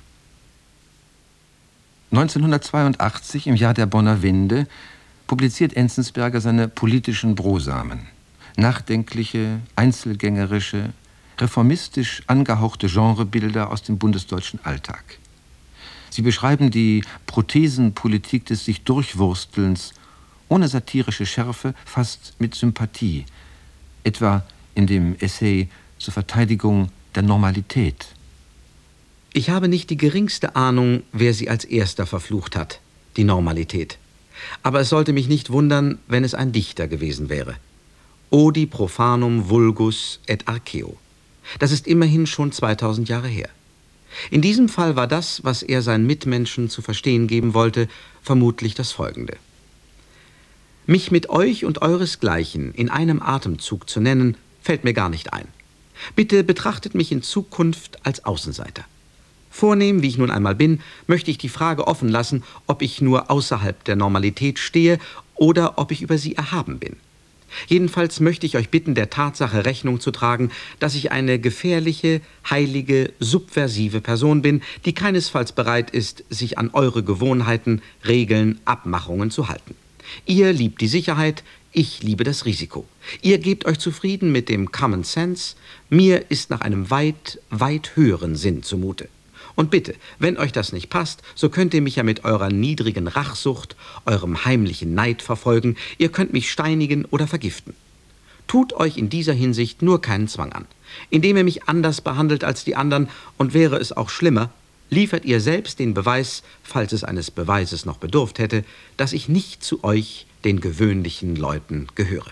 B: 1982, im Jahr der Bonner Wende, publiziert Enzensberger seine politischen Brosamen. Nachdenkliche, einzelgängerische, reformistisch angehauchte Genrebilder aus dem bundesdeutschen Alltag. Sie beschreiben die Prothesenpolitik des sich Durchwurstelns ohne satirische Schärfe, fast mit Sympathie, etwa in dem Essay zur Verteidigung der Normalität.
D: Ich habe nicht die geringste Ahnung, wer sie als erster verflucht hat, die Normalität. Aber es sollte mich nicht wundern, wenn es ein Dichter gewesen wäre. Odi profanum vulgus et arceo. Das ist immerhin schon 2000 Jahre her. In diesem Fall war das, was er seinen Mitmenschen zu verstehen geben wollte, vermutlich das Folgende. Mich mit euch und euresgleichen in einem Atemzug zu nennen, fällt mir gar nicht ein. Bitte betrachtet mich in Zukunft als Außenseiter. Vornehm, wie ich nun einmal bin, möchte ich die Frage offen lassen, ob ich nur außerhalb der Normalität stehe oder ob ich über sie erhaben bin. Jedenfalls möchte ich euch bitten, der Tatsache Rechnung zu tragen, dass ich eine gefährliche, heilige, subversive Person bin, die keinesfalls bereit ist, sich an eure Gewohnheiten, Regeln, Abmachungen zu halten. Ihr liebt die Sicherheit, ich liebe das Risiko. Ihr gebt euch zufrieden mit dem Common Sense, mir ist nach einem weit, weit höheren Sinn zumute. Und bitte, wenn euch das nicht passt, so könnt ihr mich ja mit eurer niedrigen Rachsucht, eurem heimlichen Neid verfolgen, ihr könnt mich steinigen oder vergiften. Tut euch in dieser Hinsicht nur keinen Zwang an. Indem ihr mich anders behandelt als die anderen, und wäre es auch schlimmer, liefert ihr selbst den Beweis, falls es eines Beweises noch bedurft hätte, dass ich nicht zu euch, den gewöhnlichen Leuten, gehöre.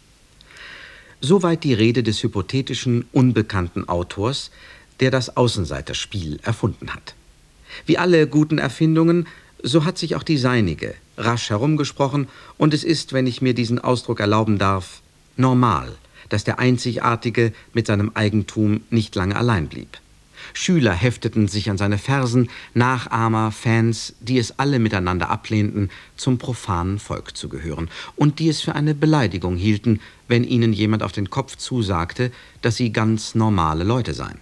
D: Soweit die Rede des hypothetischen, unbekannten Autors, der das Außenseiterspiel erfunden hat. Wie alle guten Erfindungen, so hat sich auch die seinige rasch herumgesprochen, und es ist, wenn ich mir diesen Ausdruck erlauben darf, normal, dass der Einzigartige mit seinem Eigentum nicht lange allein blieb. Schüler hefteten sich an seine Versen, Nachahmer, Fans, die es alle miteinander ablehnten, zum profanen Volk zu gehören und die es für eine Beleidigung hielten, wenn ihnen jemand auf den Kopf zusagte, dass sie ganz normale Leute seien.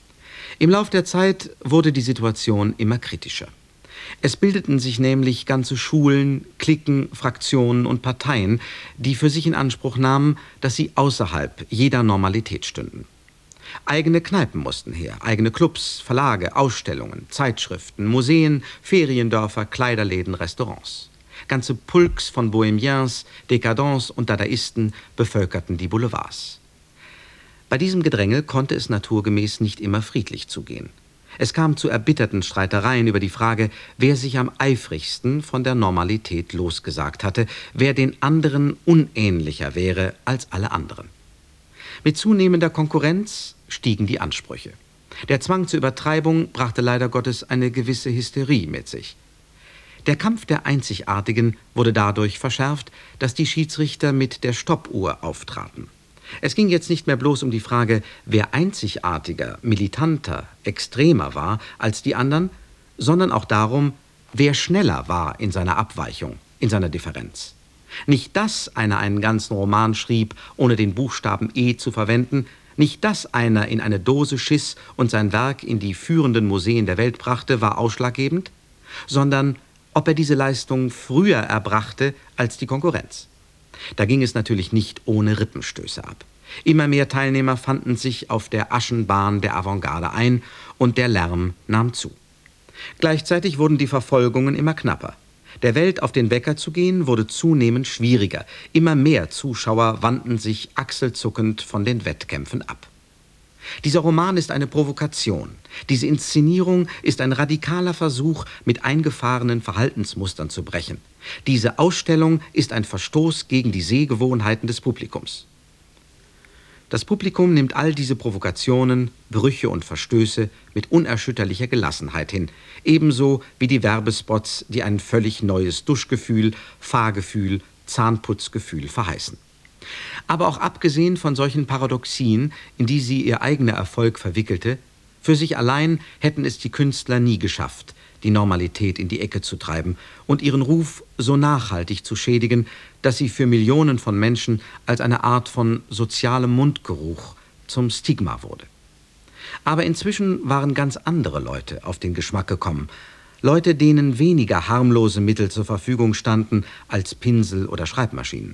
D: Im Lauf der Zeit wurde die Situation immer kritischer. Es bildeten sich nämlich ganze Schulen, Cliquen, Fraktionen und Parteien, die für sich in Anspruch nahmen, dass sie außerhalb jeder Normalität stünden. Eigene Kneipen mussten her, eigene Clubs, Verlage, Ausstellungen, Zeitschriften, Museen, Feriendörfer, Kleiderläden, Restaurants. Ganze Pulks von Bohemiens, Décadents und Dadaisten bevölkerten die Boulevards. Bei diesem Gedränge konnte es naturgemäß nicht immer friedlich zugehen. Es kam zu erbitterten Streitereien über die Frage, wer sich am eifrigsten von der Normalität losgesagt hatte, wer den anderen unähnlicher wäre als alle anderen. Mit zunehmender Konkurrenz stiegen die Ansprüche. Der Zwang zur Übertreibung brachte leider Gottes eine gewisse Hysterie mit sich. Der Kampf der Einzigartigen wurde dadurch verschärft, dass die Schiedsrichter mit der Stoppuhr auftraten. Es ging jetzt nicht mehr bloß um die Frage, wer einzigartiger, militanter, extremer war als die anderen, sondern auch darum, wer schneller war in seiner Abweichung, in seiner Differenz. Nicht, dass einer einen ganzen Roman schrieb, ohne den Buchstaben E zu verwenden, nicht, dass einer in eine Dose schiss und sein Werk in die führenden Museen der Welt brachte, war ausschlaggebend, sondern ob er diese Leistung früher erbrachte als die Konkurrenz. Da ging es natürlich nicht ohne Rippenstöße ab. Immer mehr Teilnehmer fanden sich auf der Aschenbahn der Avantgarde ein und der Lärm nahm zu. Gleichzeitig wurden die Verfolgungen immer knapper. Der Welt auf den Wecker zu gehen, wurde zunehmend schwieriger. Immer mehr Zuschauer wandten sich achselzuckend von den Wettkämpfen ab. Dieser Roman ist eine Provokation. Diese Inszenierung ist ein radikaler Versuch, mit eingefahrenen Verhaltensmustern zu brechen. Diese Ausstellung ist ein Verstoß gegen die Sehgewohnheiten des Publikums. Das Publikum nimmt all diese Provokationen, Brüche und Verstöße mit unerschütterlicher Gelassenheit hin, ebenso wie die Werbespots, die ein völlig neues Duschgefühl, Fahrgefühl, Zahnputzgefühl verheißen. Aber auch abgesehen von solchen Paradoxien, in die sie ihr eigener Erfolg verwickelte, für sich allein hätten es die Künstler nie geschafft, die Normalität in die Ecke zu treiben und ihren Ruf so nachhaltig zu schädigen, dass sie für Millionen von Menschen als eine Art von sozialem Mundgeruch zum Stigma wurde. Aber inzwischen waren ganz andere Leute auf den Geschmack gekommen, Leute, denen weniger harmlose Mittel zur Verfügung standen als Pinsel oder Schreibmaschinen.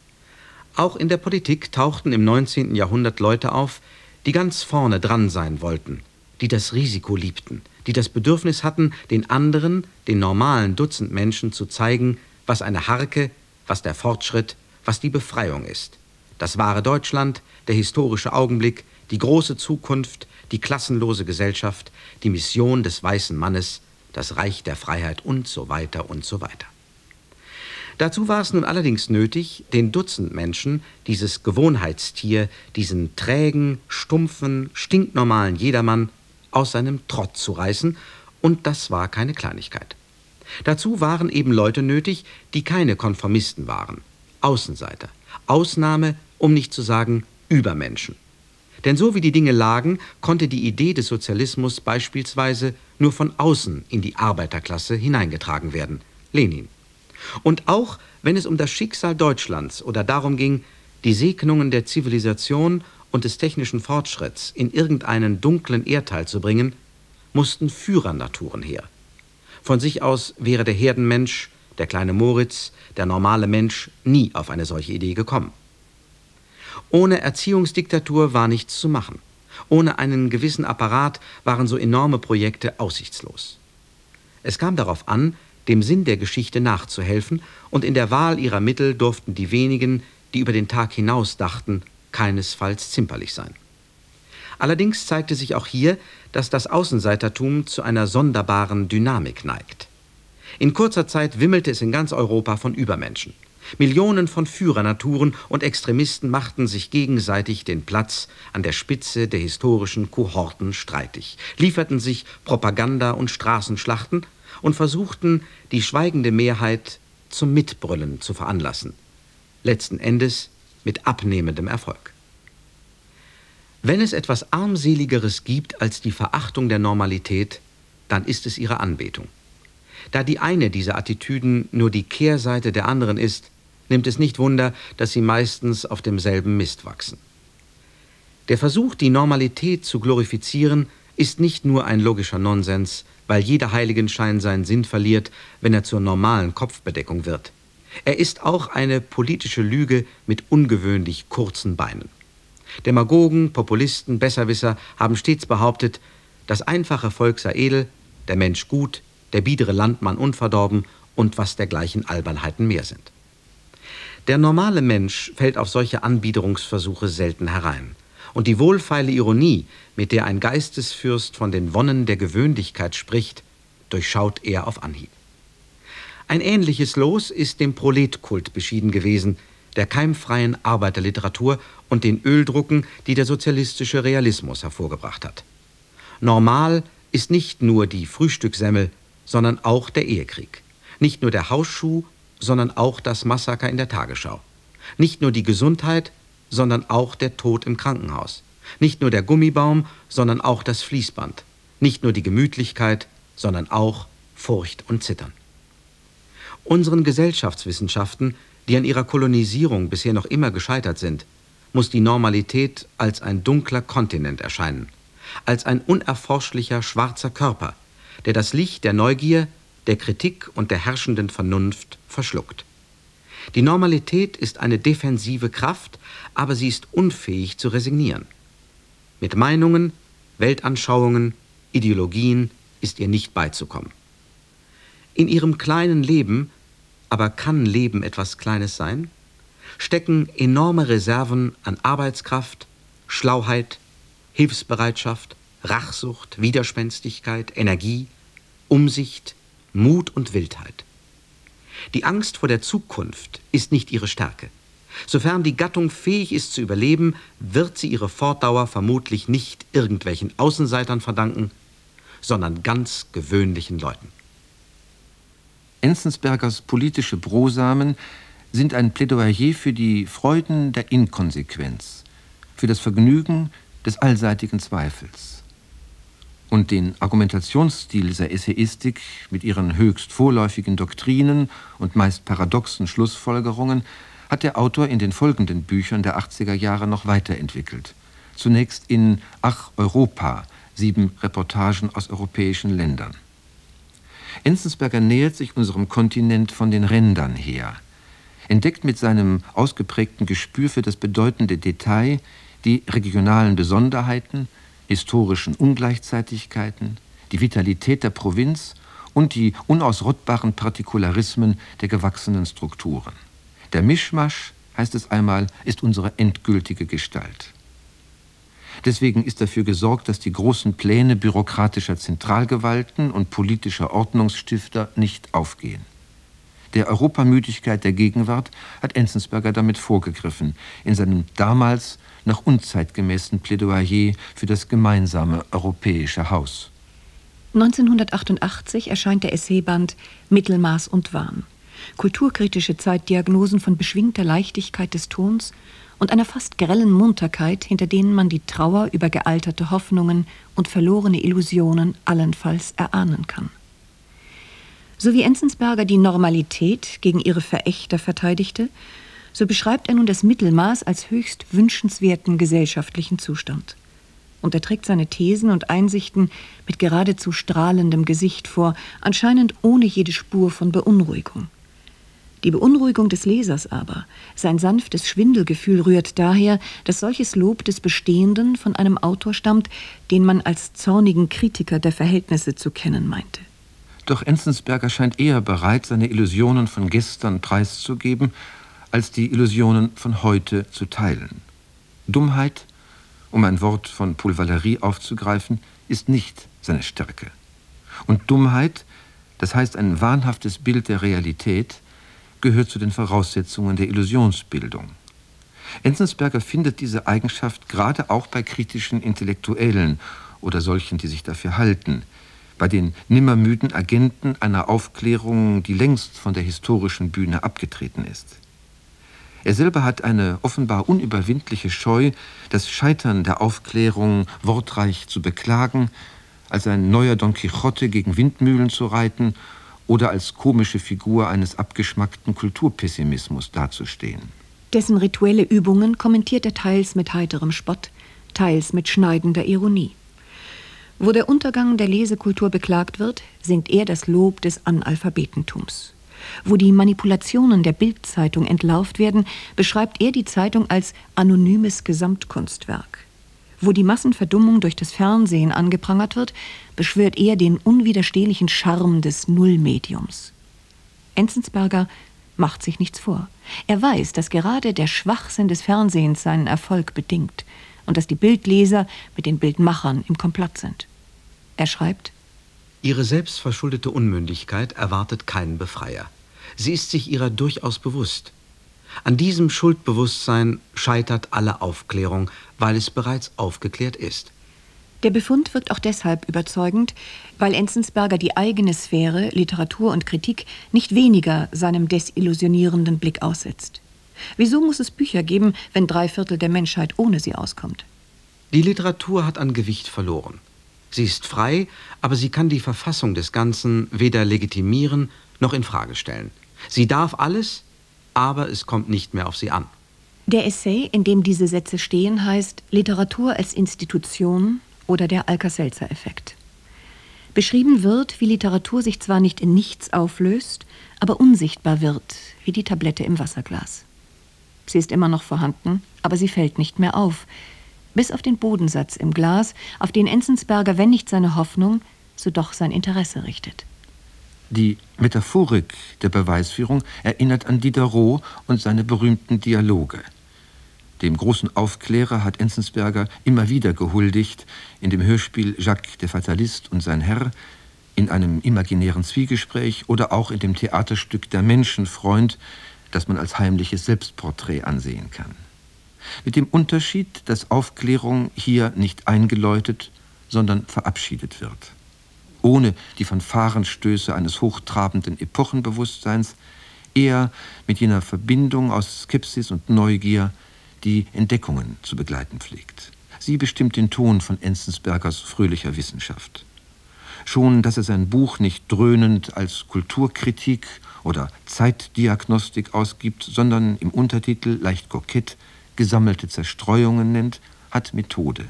D: Auch in der Politik tauchten im 19. Jahrhundert Leute auf, die ganz vorne dran sein wollten, die das Risiko liebten, die das Bedürfnis hatten, den anderen, den normalen Dutzend Menschen zu zeigen, was eine Harke, was der Fortschritt, was die Befreiung ist. Das wahre Deutschland, der historische Augenblick, die große Zukunft, die klassenlose Gesellschaft, die Mission des weißen Mannes, das Reich der Freiheit und so weiter und so weiter. Dazu war es nun allerdings nötig, den Dutzend Menschen, dieses Gewohnheitstier, diesen trägen, stumpfen, stinknormalen Jedermann aus seinem Trott zu reißen, und das war keine Kleinigkeit. Dazu waren eben Leute nötig, die keine Konformisten waren, Außenseiter, Ausnahme, um nicht zu sagen Übermenschen. Denn so wie die Dinge lagen, konnte die Idee des Sozialismus beispielsweise nur von außen in die Arbeiterklasse hineingetragen werden, Lenin. Und auch wenn es um das Schicksal Deutschlands oder darum ging, die Segnungen der Zivilisation und des technischen Fortschritts in irgendeinen dunklen Erdteil zu bringen, mussten Führernaturen her. Von sich aus wäre der Herdenmensch, der kleine Moritz, der normale Mensch nie auf eine solche Idee gekommen. Ohne Erziehungsdiktatur war nichts zu machen. Ohne einen gewissen Apparat waren so enorme Projekte aussichtslos. Es kam darauf an, dem Sinn der Geschichte nachzuhelfen, und in der Wahl ihrer Mittel durften die wenigen, die über den Tag hinaus dachten, keinesfalls zimperlich sein. Allerdings zeigte sich auch hier, dass das Außenseitertum zu einer sonderbaren Dynamik neigt. In kurzer Zeit wimmelte es in ganz Europa von Übermenschen. Millionen von Führernaturen und Extremisten machten sich gegenseitig den Platz an der Spitze der historischen Kohorten streitig, lieferten sich Propaganda und Straßenschlachten und versuchten, die schweigende Mehrheit zum Mitbrüllen zu veranlassen. Letzten Endes mit abnehmendem Erfolg. Wenn es etwas Armseligeres gibt als die Verachtung der Normalität, dann ist es ihre Anbetung. Da die eine dieser Attitüden nur die Kehrseite der anderen ist, nimmt es nicht Wunder, dass sie meistens auf demselben Mist wachsen. Der Versuch, die Normalität zu glorifizieren, ist nicht nur ein logischer Nonsens, weil jeder Heiligenschein seinen Sinn verliert, wenn er zur normalen Kopfbedeckung wird. Er ist auch eine politische Lüge mit ungewöhnlich kurzen Beinen. Demagogen, Populisten, Besserwisser haben stets behauptet, das einfache Volk sei edel, der Mensch gut, der biedere Landmann unverdorben und was dergleichen Albernheiten mehr sind. Der normale Mensch fällt auf solche Anbiederungsversuche selten herein. Und die wohlfeile Ironie, mit der ein Geistesfürst von den Wonnen der Gewöhnlichkeit spricht, durchschaut er auf Anhieb. Ein ähnliches Los ist dem Proletkult beschieden gewesen, der keimfreien Arbeiterliteratur und den Öldrucken, die der sozialistische Realismus hervorgebracht hat. Normal ist nicht nur die Frühstückssemmel, sondern auch der Ehekrieg. Nicht nur der Hausschuh, sondern auch das Massaker in der Tagesschau. Nicht nur die Gesundheit, sondern auch der Tod im Krankenhaus. Nicht nur der Gummibaum, sondern auch das Fließband. Nicht nur die Gemütlichkeit, sondern auch Furcht und Zittern. Unseren Gesellschaftswissenschaften, die an ihrer Kolonisierung bisher noch immer gescheitert sind, muss die Normalität als ein dunkler Kontinent erscheinen, als ein unerforschlicher schwarzer Körper, der das Licht der Neugier, der Kritik und der herrschenden Vernunft verschluckt. Die Normalität ist eine defensive Kraft, aber sie ist unfähig zu resignieren. Mit Meinungen, Weltanschauungen, Ideologien ist ihr nicht beizukommen. In ihrem kleinen Leben, aber kann Leben etwas Kleines sein, stecken enorme Reserven an Arbeitskraft, Schlauheit, Hilfsbereitschaft, Rachsucht, Widerspenstigkeit, Energie, Umsicht, Mut und Wildheit. Die Angst vor der Zukunft ist nicht ihre Stärke. Sofern die Gattung fähig ist zu überleben, wird sie ihre Fortdauer vermutlich nicht irgendwelchen Außenseitern verdanken, sondern ganz gewöhnlichen Leuten.
B: Enzensbergers politische Brosamen sind ein Plädoyer für die Freuden der Inkonsequenz, für das Vergnügen des allseitigen Zweifels. Und den Argumentationsstil dieser Essayistik mit ihren höchst vorläufigen Doktrinen und meist paradoxen Schlussfolgerungen hat der Autor in den folgenden Büchern der 80er Jahre noch weiterentwickelt. Zunächst in Ach Europa, 7 Reportagen aus europäischen Ländern. Enzensberger nähert sich unserem Kontinent von den Rändern her, entdeckt mit seinem ausgeprägten Gespür für das bedeutende Detail die regionalen Besonderheiten, historischen Ungleichzeitigkeiten, die Vitalität der Provinz und die unausrottbaren Partikularismen der gewachsenen Strukturen. Der Mischmasch, heißt es einmal, ist unsere endgültige Gestalt. Deswegen ist dafür gesorgt, dass die großen Pläne bürokratischer Zentralgewalten und politischer Ordnungsstifter nicht aufgehen. Der Europamüdigkeit der Gegenwart hat Enzensberger damit vorgegriffen, in seinem damals noch unzeitgemäßen Plädoyer für das gemeinsame europäische Haus.
C: 1988 erscheint der Essayband Mittelmaß und Wahn. Kulturkritische Zeitdiagnosen von beschwingter Leichtigkeit des Tons und einer fast grellen Munterkeit, hinter denen man die Trauer über gealterte Hoffnungen und verlorene Illusionen allenfalls erahnen kann. So wie Enzensberger die Normalität gegen ihre Verächter verteidigte, so beschreibt er nun das Mittelmaß als höchst wünschenswerten gesellschaftlichen Zustand. Und er trägt seine Thesen und Einsichten mit geradezu strahlendem Gesicht vor, anscheinend ohne jede Spur von Beunruhigung. Die Beunruhigung des Lesers aber, sein sanftes Schwindelgefühl rührt daher, dass solches Lob des Bestehenden von einem Autor stammt, den man als zornigen Kritiker der Verhältnisse zu kennen meinte.
B: Doch Enzensberger scheint eher bereit, seine Illusionen von gestern preiszugeben, als die Illusionen von heute zu teilen. Dummheit, um ein Wort von Paul Valéry aufzugreifen, ist nicht seine Stärke. Und Dummheit, das heißt ein wahnhaftes Bild der Realität, gehört zu den Voraussetzungen der Illusionsbildung. Enzensberger findet diese Eigenschaft gerade auch bei kritischen Intellektuellen oder solchen, die sich dafür halten, bei den nimmermüden Agenten einer Aufklärung, die längst von der historischen Bühne abgetreten ist. Er selber hat eine offenbar unüberwindliche Scheu, das Scheitern der Aufklärung wortreich zu beklagen, als ein neuer Don Quixote gegen Windmühlen zu reiten oder als komische Figur eines abgeschmackten Kulturpessimismus dazustehen.
C: Dessen rituelle Übungen kommentiert er teils mit heiterem Spott, teils mit schneidender Ironie. Wo der Untergang der Lesekultur beklagt wird, singt er das Lob des Analphabetentums. Wo die Manipulationen der Bild-Zeitung entlarvt werden, beschreibt er die Zeitung als anonymes Gesamtkunstwerk. Wo die Massenverdummung durch das Fernsehen angeprangert wird, beschwört er den unwiderstehlichen Charme des Nullmediums. Enzensberger macht sich nichts vor. Er weiß, dass gerade der Schwachsinn des Fernsehens seinen Erfolg bedingt und dass die Bildleser mit den Bildmachern im Komplott sind. Er schreibt:
D: Ihre selbstverschuldete Unmündigkeit erwartet keinen Befreier. Sie ist sich ihrer durchaus bewusst. An diesem Schuldbewusstsein scheitert alle Aufklärung, weil es bereits aufgeklärt ist.
C: Der Befund wirkt auch deshalb überzeugend, weil Enzensberger die eigene Sphäre, Literatur und Kritik, nicht weniger seinem desillusionierenden Blick aussetzt. Wieso muss es Bücher geben, wenn 3/4 der Menschheit ohne sie auskommt?
D: Die Literatur hat an Gewicht verloren. Sie ist frei, aber sie kann die Verfassung des Ganzen weder legitimieren noch in Frage stellen. Sie darf alles, aber es kommt nicht mehr auf sie an.
C: Der Essay, in dem diese Sätze stehen, heißt Literatur als Institution oder der Alka-Seltzer-Effekt. Beschrieben wird, wie Literatur sich zwar nicht in nichts auflöst, aber unsichtbar wird, wie die Tablette im Wasserglas. Sie ist immer noch vorhanden, aber sie fällt nicht mehr auf, bis auf den Bodensatz im Glas, auf den Enzensberger, wenn nicht seine Hoffnung, so doch sein Interesse richtet.
B: Die Metaphorik der Beweisführung erinnert an Diderot und seine berühmten Dialoge. Dem großen Aufklärer hat Enzensberger immer wieder gehuldigt, in dem Hörspiel Jacques der Fatalist und sein Herr, in einem imaginären Zwiegespräch oder auch in dem Theaterstück Der Menschenfreund, das man als heimliches Selbstporträt ansehen kann. Mit dem Unterschied, dass Aufklärung hier nicht eingeläutet, sondern verabschiedet wird. Ohne die Fanfarenstöße eines hochtrabenden Epochenbewusstseins, eher mit jener Verbindung aus Skepsis und Neugier, die Entdeckungen zu begleiten pflegt. Sie bestimmt den Ton von Enzensbergers fröhlicher Wissenschaft. Schon, dass er sein Buch nicht dröhnend als Kulturkritik oder Zeitdiagnostik ausgibt, sondern im Untertitel leicht kokett gesammelte Zerstreuungen nennt, hat Methode.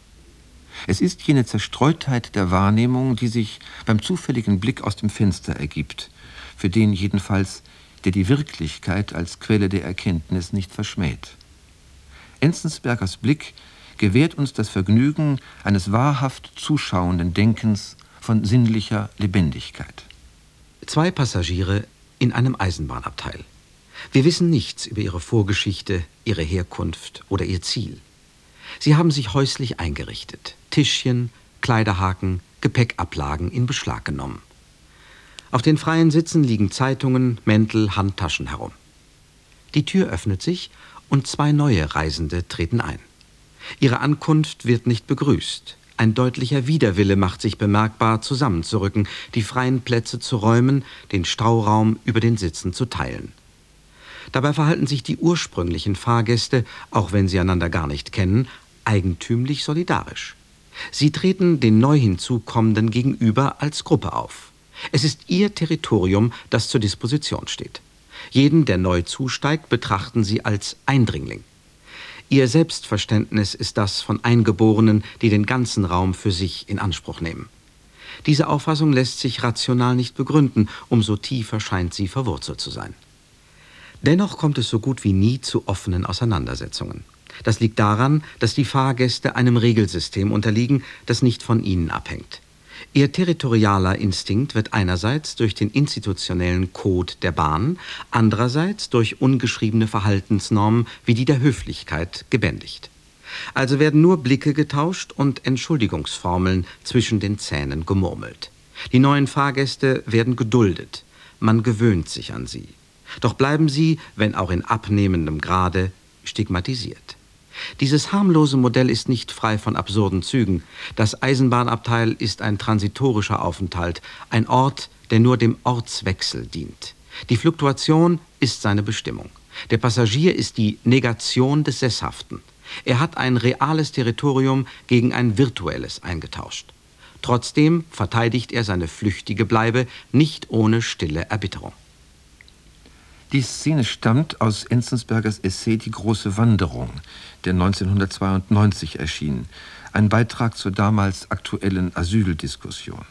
B: Es ist jene Zerstreutheit der Wahrnehmung, die sich beim zufälligen Blick aus dem Fenster ergibt, für den jedenfalls, der die Wirklichkeit als Quelle der Erkenntnis nicht verschmäht. Enzensbergers Blick gewährt uns das Vergnügen eines wahrhaft zuschauenden Denkens von sinnlicher Lebendigkeit.
D: 2 Passagiere in einem Eisenbahnabteil. Wir wissen nichts über ihre Vorgeschichte, ihre Herkunft oder ihr Ziel. Sie haben sich häuslich eingerichtet. Tischchen, Kleiderhaken, Gepäckablagen in Beschlag genommen. Auf den freien Sitzen liegen Zeitungen, Mäntel, Handtaschen herum. Die Tür öffnet sich und 2 neue Reisende treten ein. Ihre Ankunft wird nicht begrüßt. Ein deutlicher Widerwille macht sich bemerkbar, zusammenzurücken, die freien Plätze zu räumen, den Stauraum über den Sitzen zu teilen. Dabei verhalten sich die ursprünglichen Fahrgäste, auch wenn sie einander gar nicht kennen, eigentümlich solidarisch. Sie treten den neu hinzukommenden gegenüber als Gruppe auf. Es ist ihr Territorium, das zur Disposition steht. Jeden, der neu zusteigt, betrachten sie als Eindringling. Ihr Selbstverständnis ist das von Eingeborenen, die den ganzen Raum für sich in Anspruch nehmen. Diese Auffassung lässt sich rational nicht begründen, umso tiefer scheint sie verwurzelt zu sein. Dennoch kommt es so gut wie nie zu offenen Auseinandersetzungen. Das liegt daran, dass die Fahrgäste einem Regelsystem unterliegen, das nicht von ihnen abhängt. Ihr territorialer Instinkt wird einerseits durch den institutionellen Code der Bahn, andererseits durch ungeschriebene Verhaltensnormen wie die der Höflichkeit gebändigt. Also werden nur Blicke getauscht und Entschuldigungsformeln zwischen den Zähnen gemurmelt. Die neuen Fahrgäste werden geduldet, man gewöhnt sich an sie. Doch bleiben sie, wenn auch in abnehmendem Grade, stigmatisiert. Dieses harmlose Modell ist nicht frei von absurden Zügen. Das Eisenbahnabteil ist ein transitorischer Aufenthalt, ein Ort, der nur dem Ortswechsel dient. Die Fluktuation ist seine Bestimmung. Der Passagier ist die Negation des Sesshaften. Er hat ein reales Territorium gegen ein virtuelles eingetauscht. Trotzdem verteidigt er seine flüchtige Bleibe nicht ohne stille Erbitterung.
B: Die Szene stammt aus Enzensbergers Essay »Die große Wanderung«, der 1992 erschien, ein Beitrag zur damals aktuellen Asyldiskussion.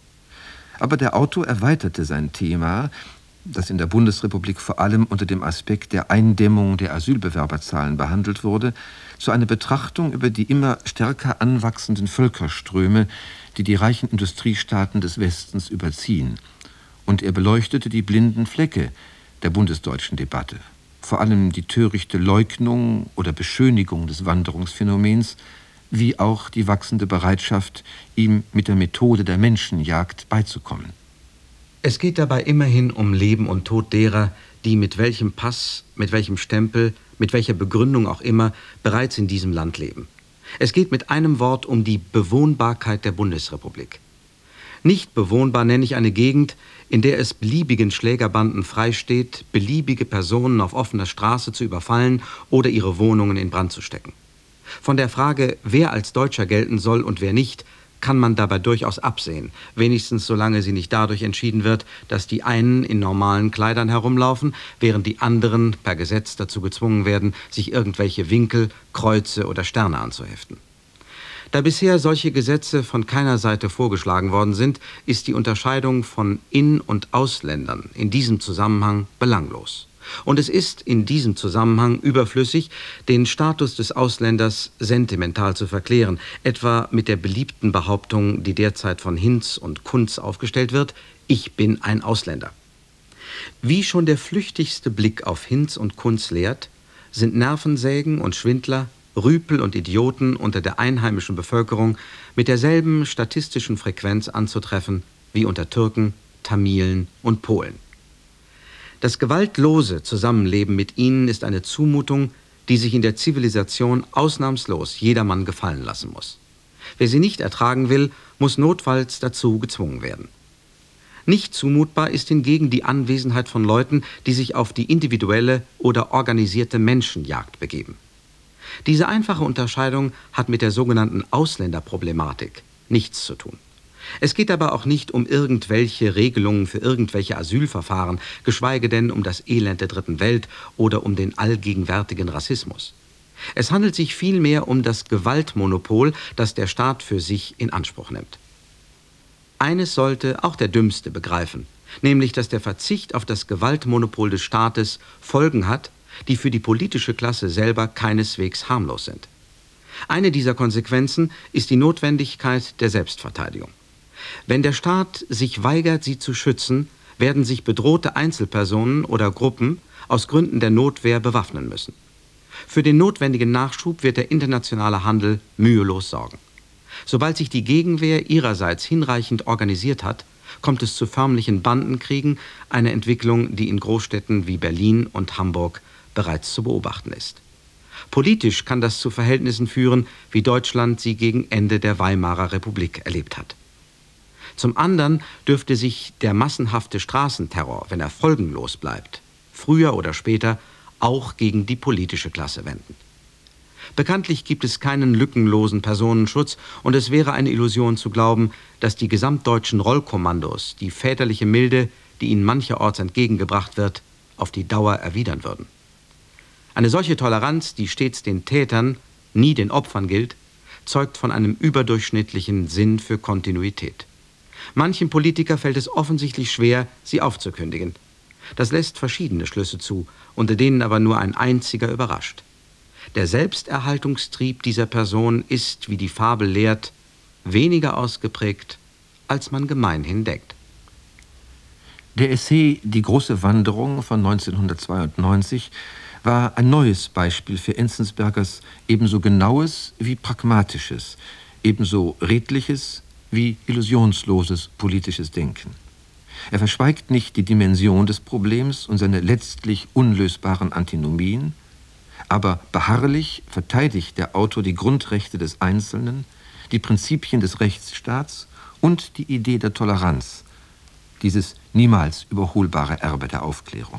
B: Aber der Autor erweiterte sein Thema, das in der Bundesrepublik vor allem unter dem Aspekt der Eindämmung der Asylbewerberzahlen behandelt wurde, zu einer Betrachtung über die immer stärker anwachsenden Völkerströme, die die reichen Industriestaaten des Westens überziehen. Und er beleuchtete die blinden Flecke der bundesdeutschen Debatte, vor allem die törichte Leugnung oder Beschönigung des Wanderungsphänomens, wie auch die wachsende Bereitschaft, ihm mit der Methode der Menschenjagd beizukommen.
D: Es geht dabei immerhin um Leben und Tod derer, die mit welchem Pass, mit welchem Stempel, mit welcher Begründung auch immer bereits in diesem Land leben. Es geht mit einem Wort um die Bewohnbarkeit der Bundesrepublik. Nicht bewohnbar nenne ich eine Gegend, in der es beliebigen Schlägerbanden freisteht, beliebige Personen auf offener Straße zu überfallen oder ihre Wohnungen in Brand zu stecken. Von der Frage, wer als Deutscher gelten soll und wer nicht, kann man dabei durchaus absehen, wenigstens solange sie nicht dadurch entschieden wird, dass die einen in normalen Kleidern herumlaufen, während die anderen per Gesetz dazu gezwungen werden, sich irgendwelche Winkel, Kreuze oder Sterne anzuheften. Da bisher solche Gesetze von keiner Seite vorgeschlagen worden sind, ist die Unterscheidung von In- und Ausländern in diesem Zusammenhang belanglos. Und es ist in diesem Zusammenhang überflüssig, den Status des Ausländers sentimental zu verklären, etwa mit der beliebten Behauptung, die derzeit von Hinz und Kunz aufgestellt wird: Ich bin ein Ausländer. Wie schon der flüchtigste Blick auf Hinz und Kunz lehrt, sind Nervensägen und Schwindler, Rüpel und Idioten unter der einheimischen Bevölkerung mit derselben statistischen Frequenz anzutreffen wie unter Türken, Tamilen und Polen. Das gewaltlose Zusammenleben mit ihnen ist eine Zumutung, die sich in der Zivilisation ausnahmslos jedermann gefallen lassen muss. Wer sie nicht ertragen will, muss notfalls dazu gezwungen werden. Nicht zumutbar ist hingegen die Anwesenheit von Leuten, die sich auf die individuelle oder organisierte Menschenjagd begeben. Diese einfache Unterscheidung hat mit der sogenannten Ausländerproblematik nichts zu tun. Es geht aber auch nicht um irgendwelche Regelungen für irgendwelche Asylverfahren, geschweige denn um das Elend der Dritten Welt oder um den allgegenwärtigen Rassismus. Es handelt sich vielmehr um das Gewaltmonopol, das der Staat für sich in Anspruch nimmt. Eines sollte auch der Dümmste begreifen, nämlich dass der Verzicht auf das Gewaltmonopol des Staates Folgen hat, die für die politische Klasse selber keineswegs harmlos sind. Eine dieser Konsequenzen ist die Notwendigkeit der Selbstverteidigung. Wenn der Staat sich weigert, sie zu schützen, werden sich bedrohte Einzelpersonen oder Gruppen aus Gründen der Notwehr bewaffnen müssen. Für den notwendigen Nachschub wird der internationale Handel mühelos sorgen. Sobald sich die Gegenwehr ihrerseits hinreichend organisiert hat, kommt es zu förmlichen Bandenkriegen, eine Entwicklung, die in Großstädten wie Berlin und Hamburg bereits zu beobachten ist. Politisch kann das zu Verhältnissen führen, wie Deutschland sie gegen Ende der Weimarer Republik erlebt hat. Zum anderen dürfte sich der massenhafte Straßenterror, wenn er folgenlos bleibt, früher oder später auch gegen die politische Klasse wenden. Bekanntlich gibt es keinen lückenlosen Personenschutz und es wäre eine Illusion zu glauben, dass die gesamtdeutschen Rollkommandos die väterliche Milde, die ihnen mancherorts entgegengebracht wird, auf die Dauer erwidern würden. Eine solche Toleranz, die stets den Tätern, nie den Opfern gilt, zeugt von einem überdurchschnittlichen Sinn für Kontinuität. Manchem Politiker fällt es offensichtlich schwer, sie aufzukündigen. Das lässt verschiedene Schlüsse zu, unter denen aber nur ein einziger überrascht. Der Selbsterhaltungstrieb dieser Person ist, wie die Fabel lehrt, weniger ausgeprägt, als man gemeinhin denkt.
B: Der Essay »Die große Wanderung« von 1992 war ein neues Beispiel für Enzensbergers ebenso genaues wie pragmatisches, ebenso redliches wie illusionsloses politisches Denken. Er verschweigt nicht die Dimension des Problems und seine letztlich unlösbaren Antinomien, aber beharrlich verteidigt der Autor die Grundrechte des Einzelnen, die Prinzipien des Rechtsstaats und die Idee der Toleranz, dieses niemals überholbare Erbe der Aufklärung.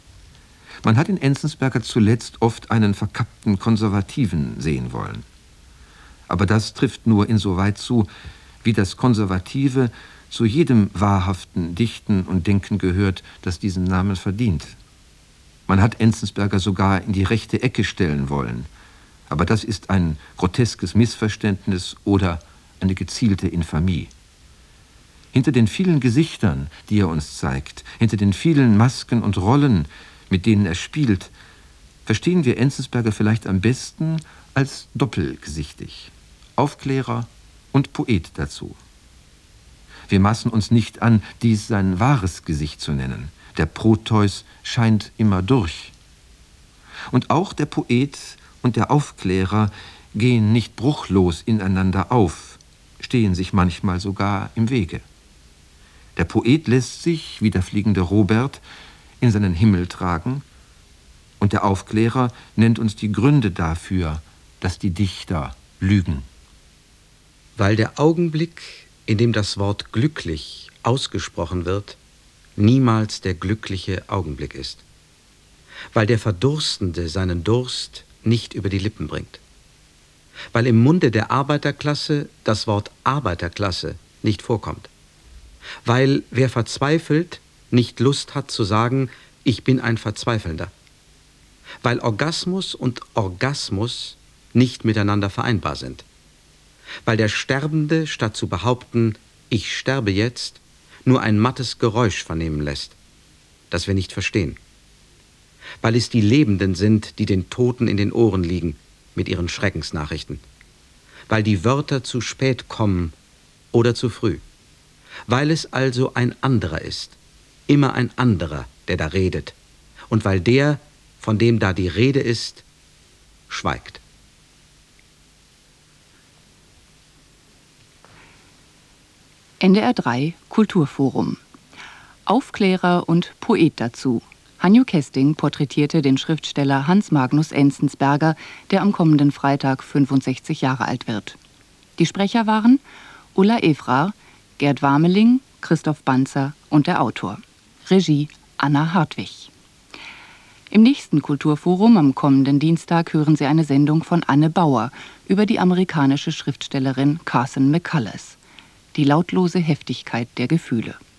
B: Man hat in Enzensberger zuletzt oft einen verkappten Konservativen sehen wollen. Aber das trifft nur insoweit zu, wie das Konservative zu jedem wahrhaften Dichten und Denken gehört, das diesen Namen verdient. Man hat Enzensberger sogar in die rechte Ecke stellen wollen. Aber das ist ein groteskes Missverständnis oder eine gezielte Infamie. Hinter den vielen Gesichtern, die er uns zeigt, hinter den vielen Masken und Rollen, mit denen er spielt, verstehen wir Enzensberger vielleicht am besten als doppelgesichtig, Aufklärer und Poet dazu. Wir maßen uns nicht an, dies sein wahres Gesicht zu nennen. Der Proteus scheint immer durch. Und auch der Poet und der Aufklärer gehen nicht bruchlos ineinander auf, stehen sich manchmal sogar im Wege. Der Poet lässt sich, wie der fliegende Robert, in seinen Himmel tragen, und der Aufklärer nennt uns die Gründe dafür, dass die Dichter lügen.
D: Weil der Augenblick, in dem das Wort glücklich ausgesprochen wird, niemals der glückliche Augenblick ist. Weil der Verdurstende seinen Durst nicht über die Lippen bringt. Weil im Munde der Arbeiterklasse das Wort Arbeiterklasse nicht vorkommt. Weil wer verzweifelt, nicht Lust hat zu sagen, ich bin ein Verzweifelnder. Weil Orgasmus und Orgasmus nicht miteinander vereinbar sind. Weil der Sterbende, statt zu behaupten, ich sterbe jetzt, nur ein mattes Geräusch vernehmen lässt, das wir nicht verstehen. Weil es die Lebenden sind, die den Toten in den Ohren liegen, mit ihren Schreckensnachrichten. Weil die Wörter zu spät kommen oder zu früh. Weil es also ein anderer ist, immer ein anderer, der da redet. Und weil der, von dem da die Rede ist, schweigt.
A: NDR 3 Kulturforum. Aufklärer und Poet dazu. Hanjo Kesting porträtierte den Schriftsteller Hans Magnus Enzensberger, der am kommenden Freitag 65 Jahre alt wird. Die Sprecher waren Ulla Evrar, Gerd Warmeling, Christoph Banzer und der Autor. Regie Anna Hartwig. Im nächsten Kulturforum am kommenden Dienstag hören Sie eine Sendung von Anne Bauer über die amerikanische Schriftstellerin Carson McCullers. Die lautlose Heftigkeit der Gefühle.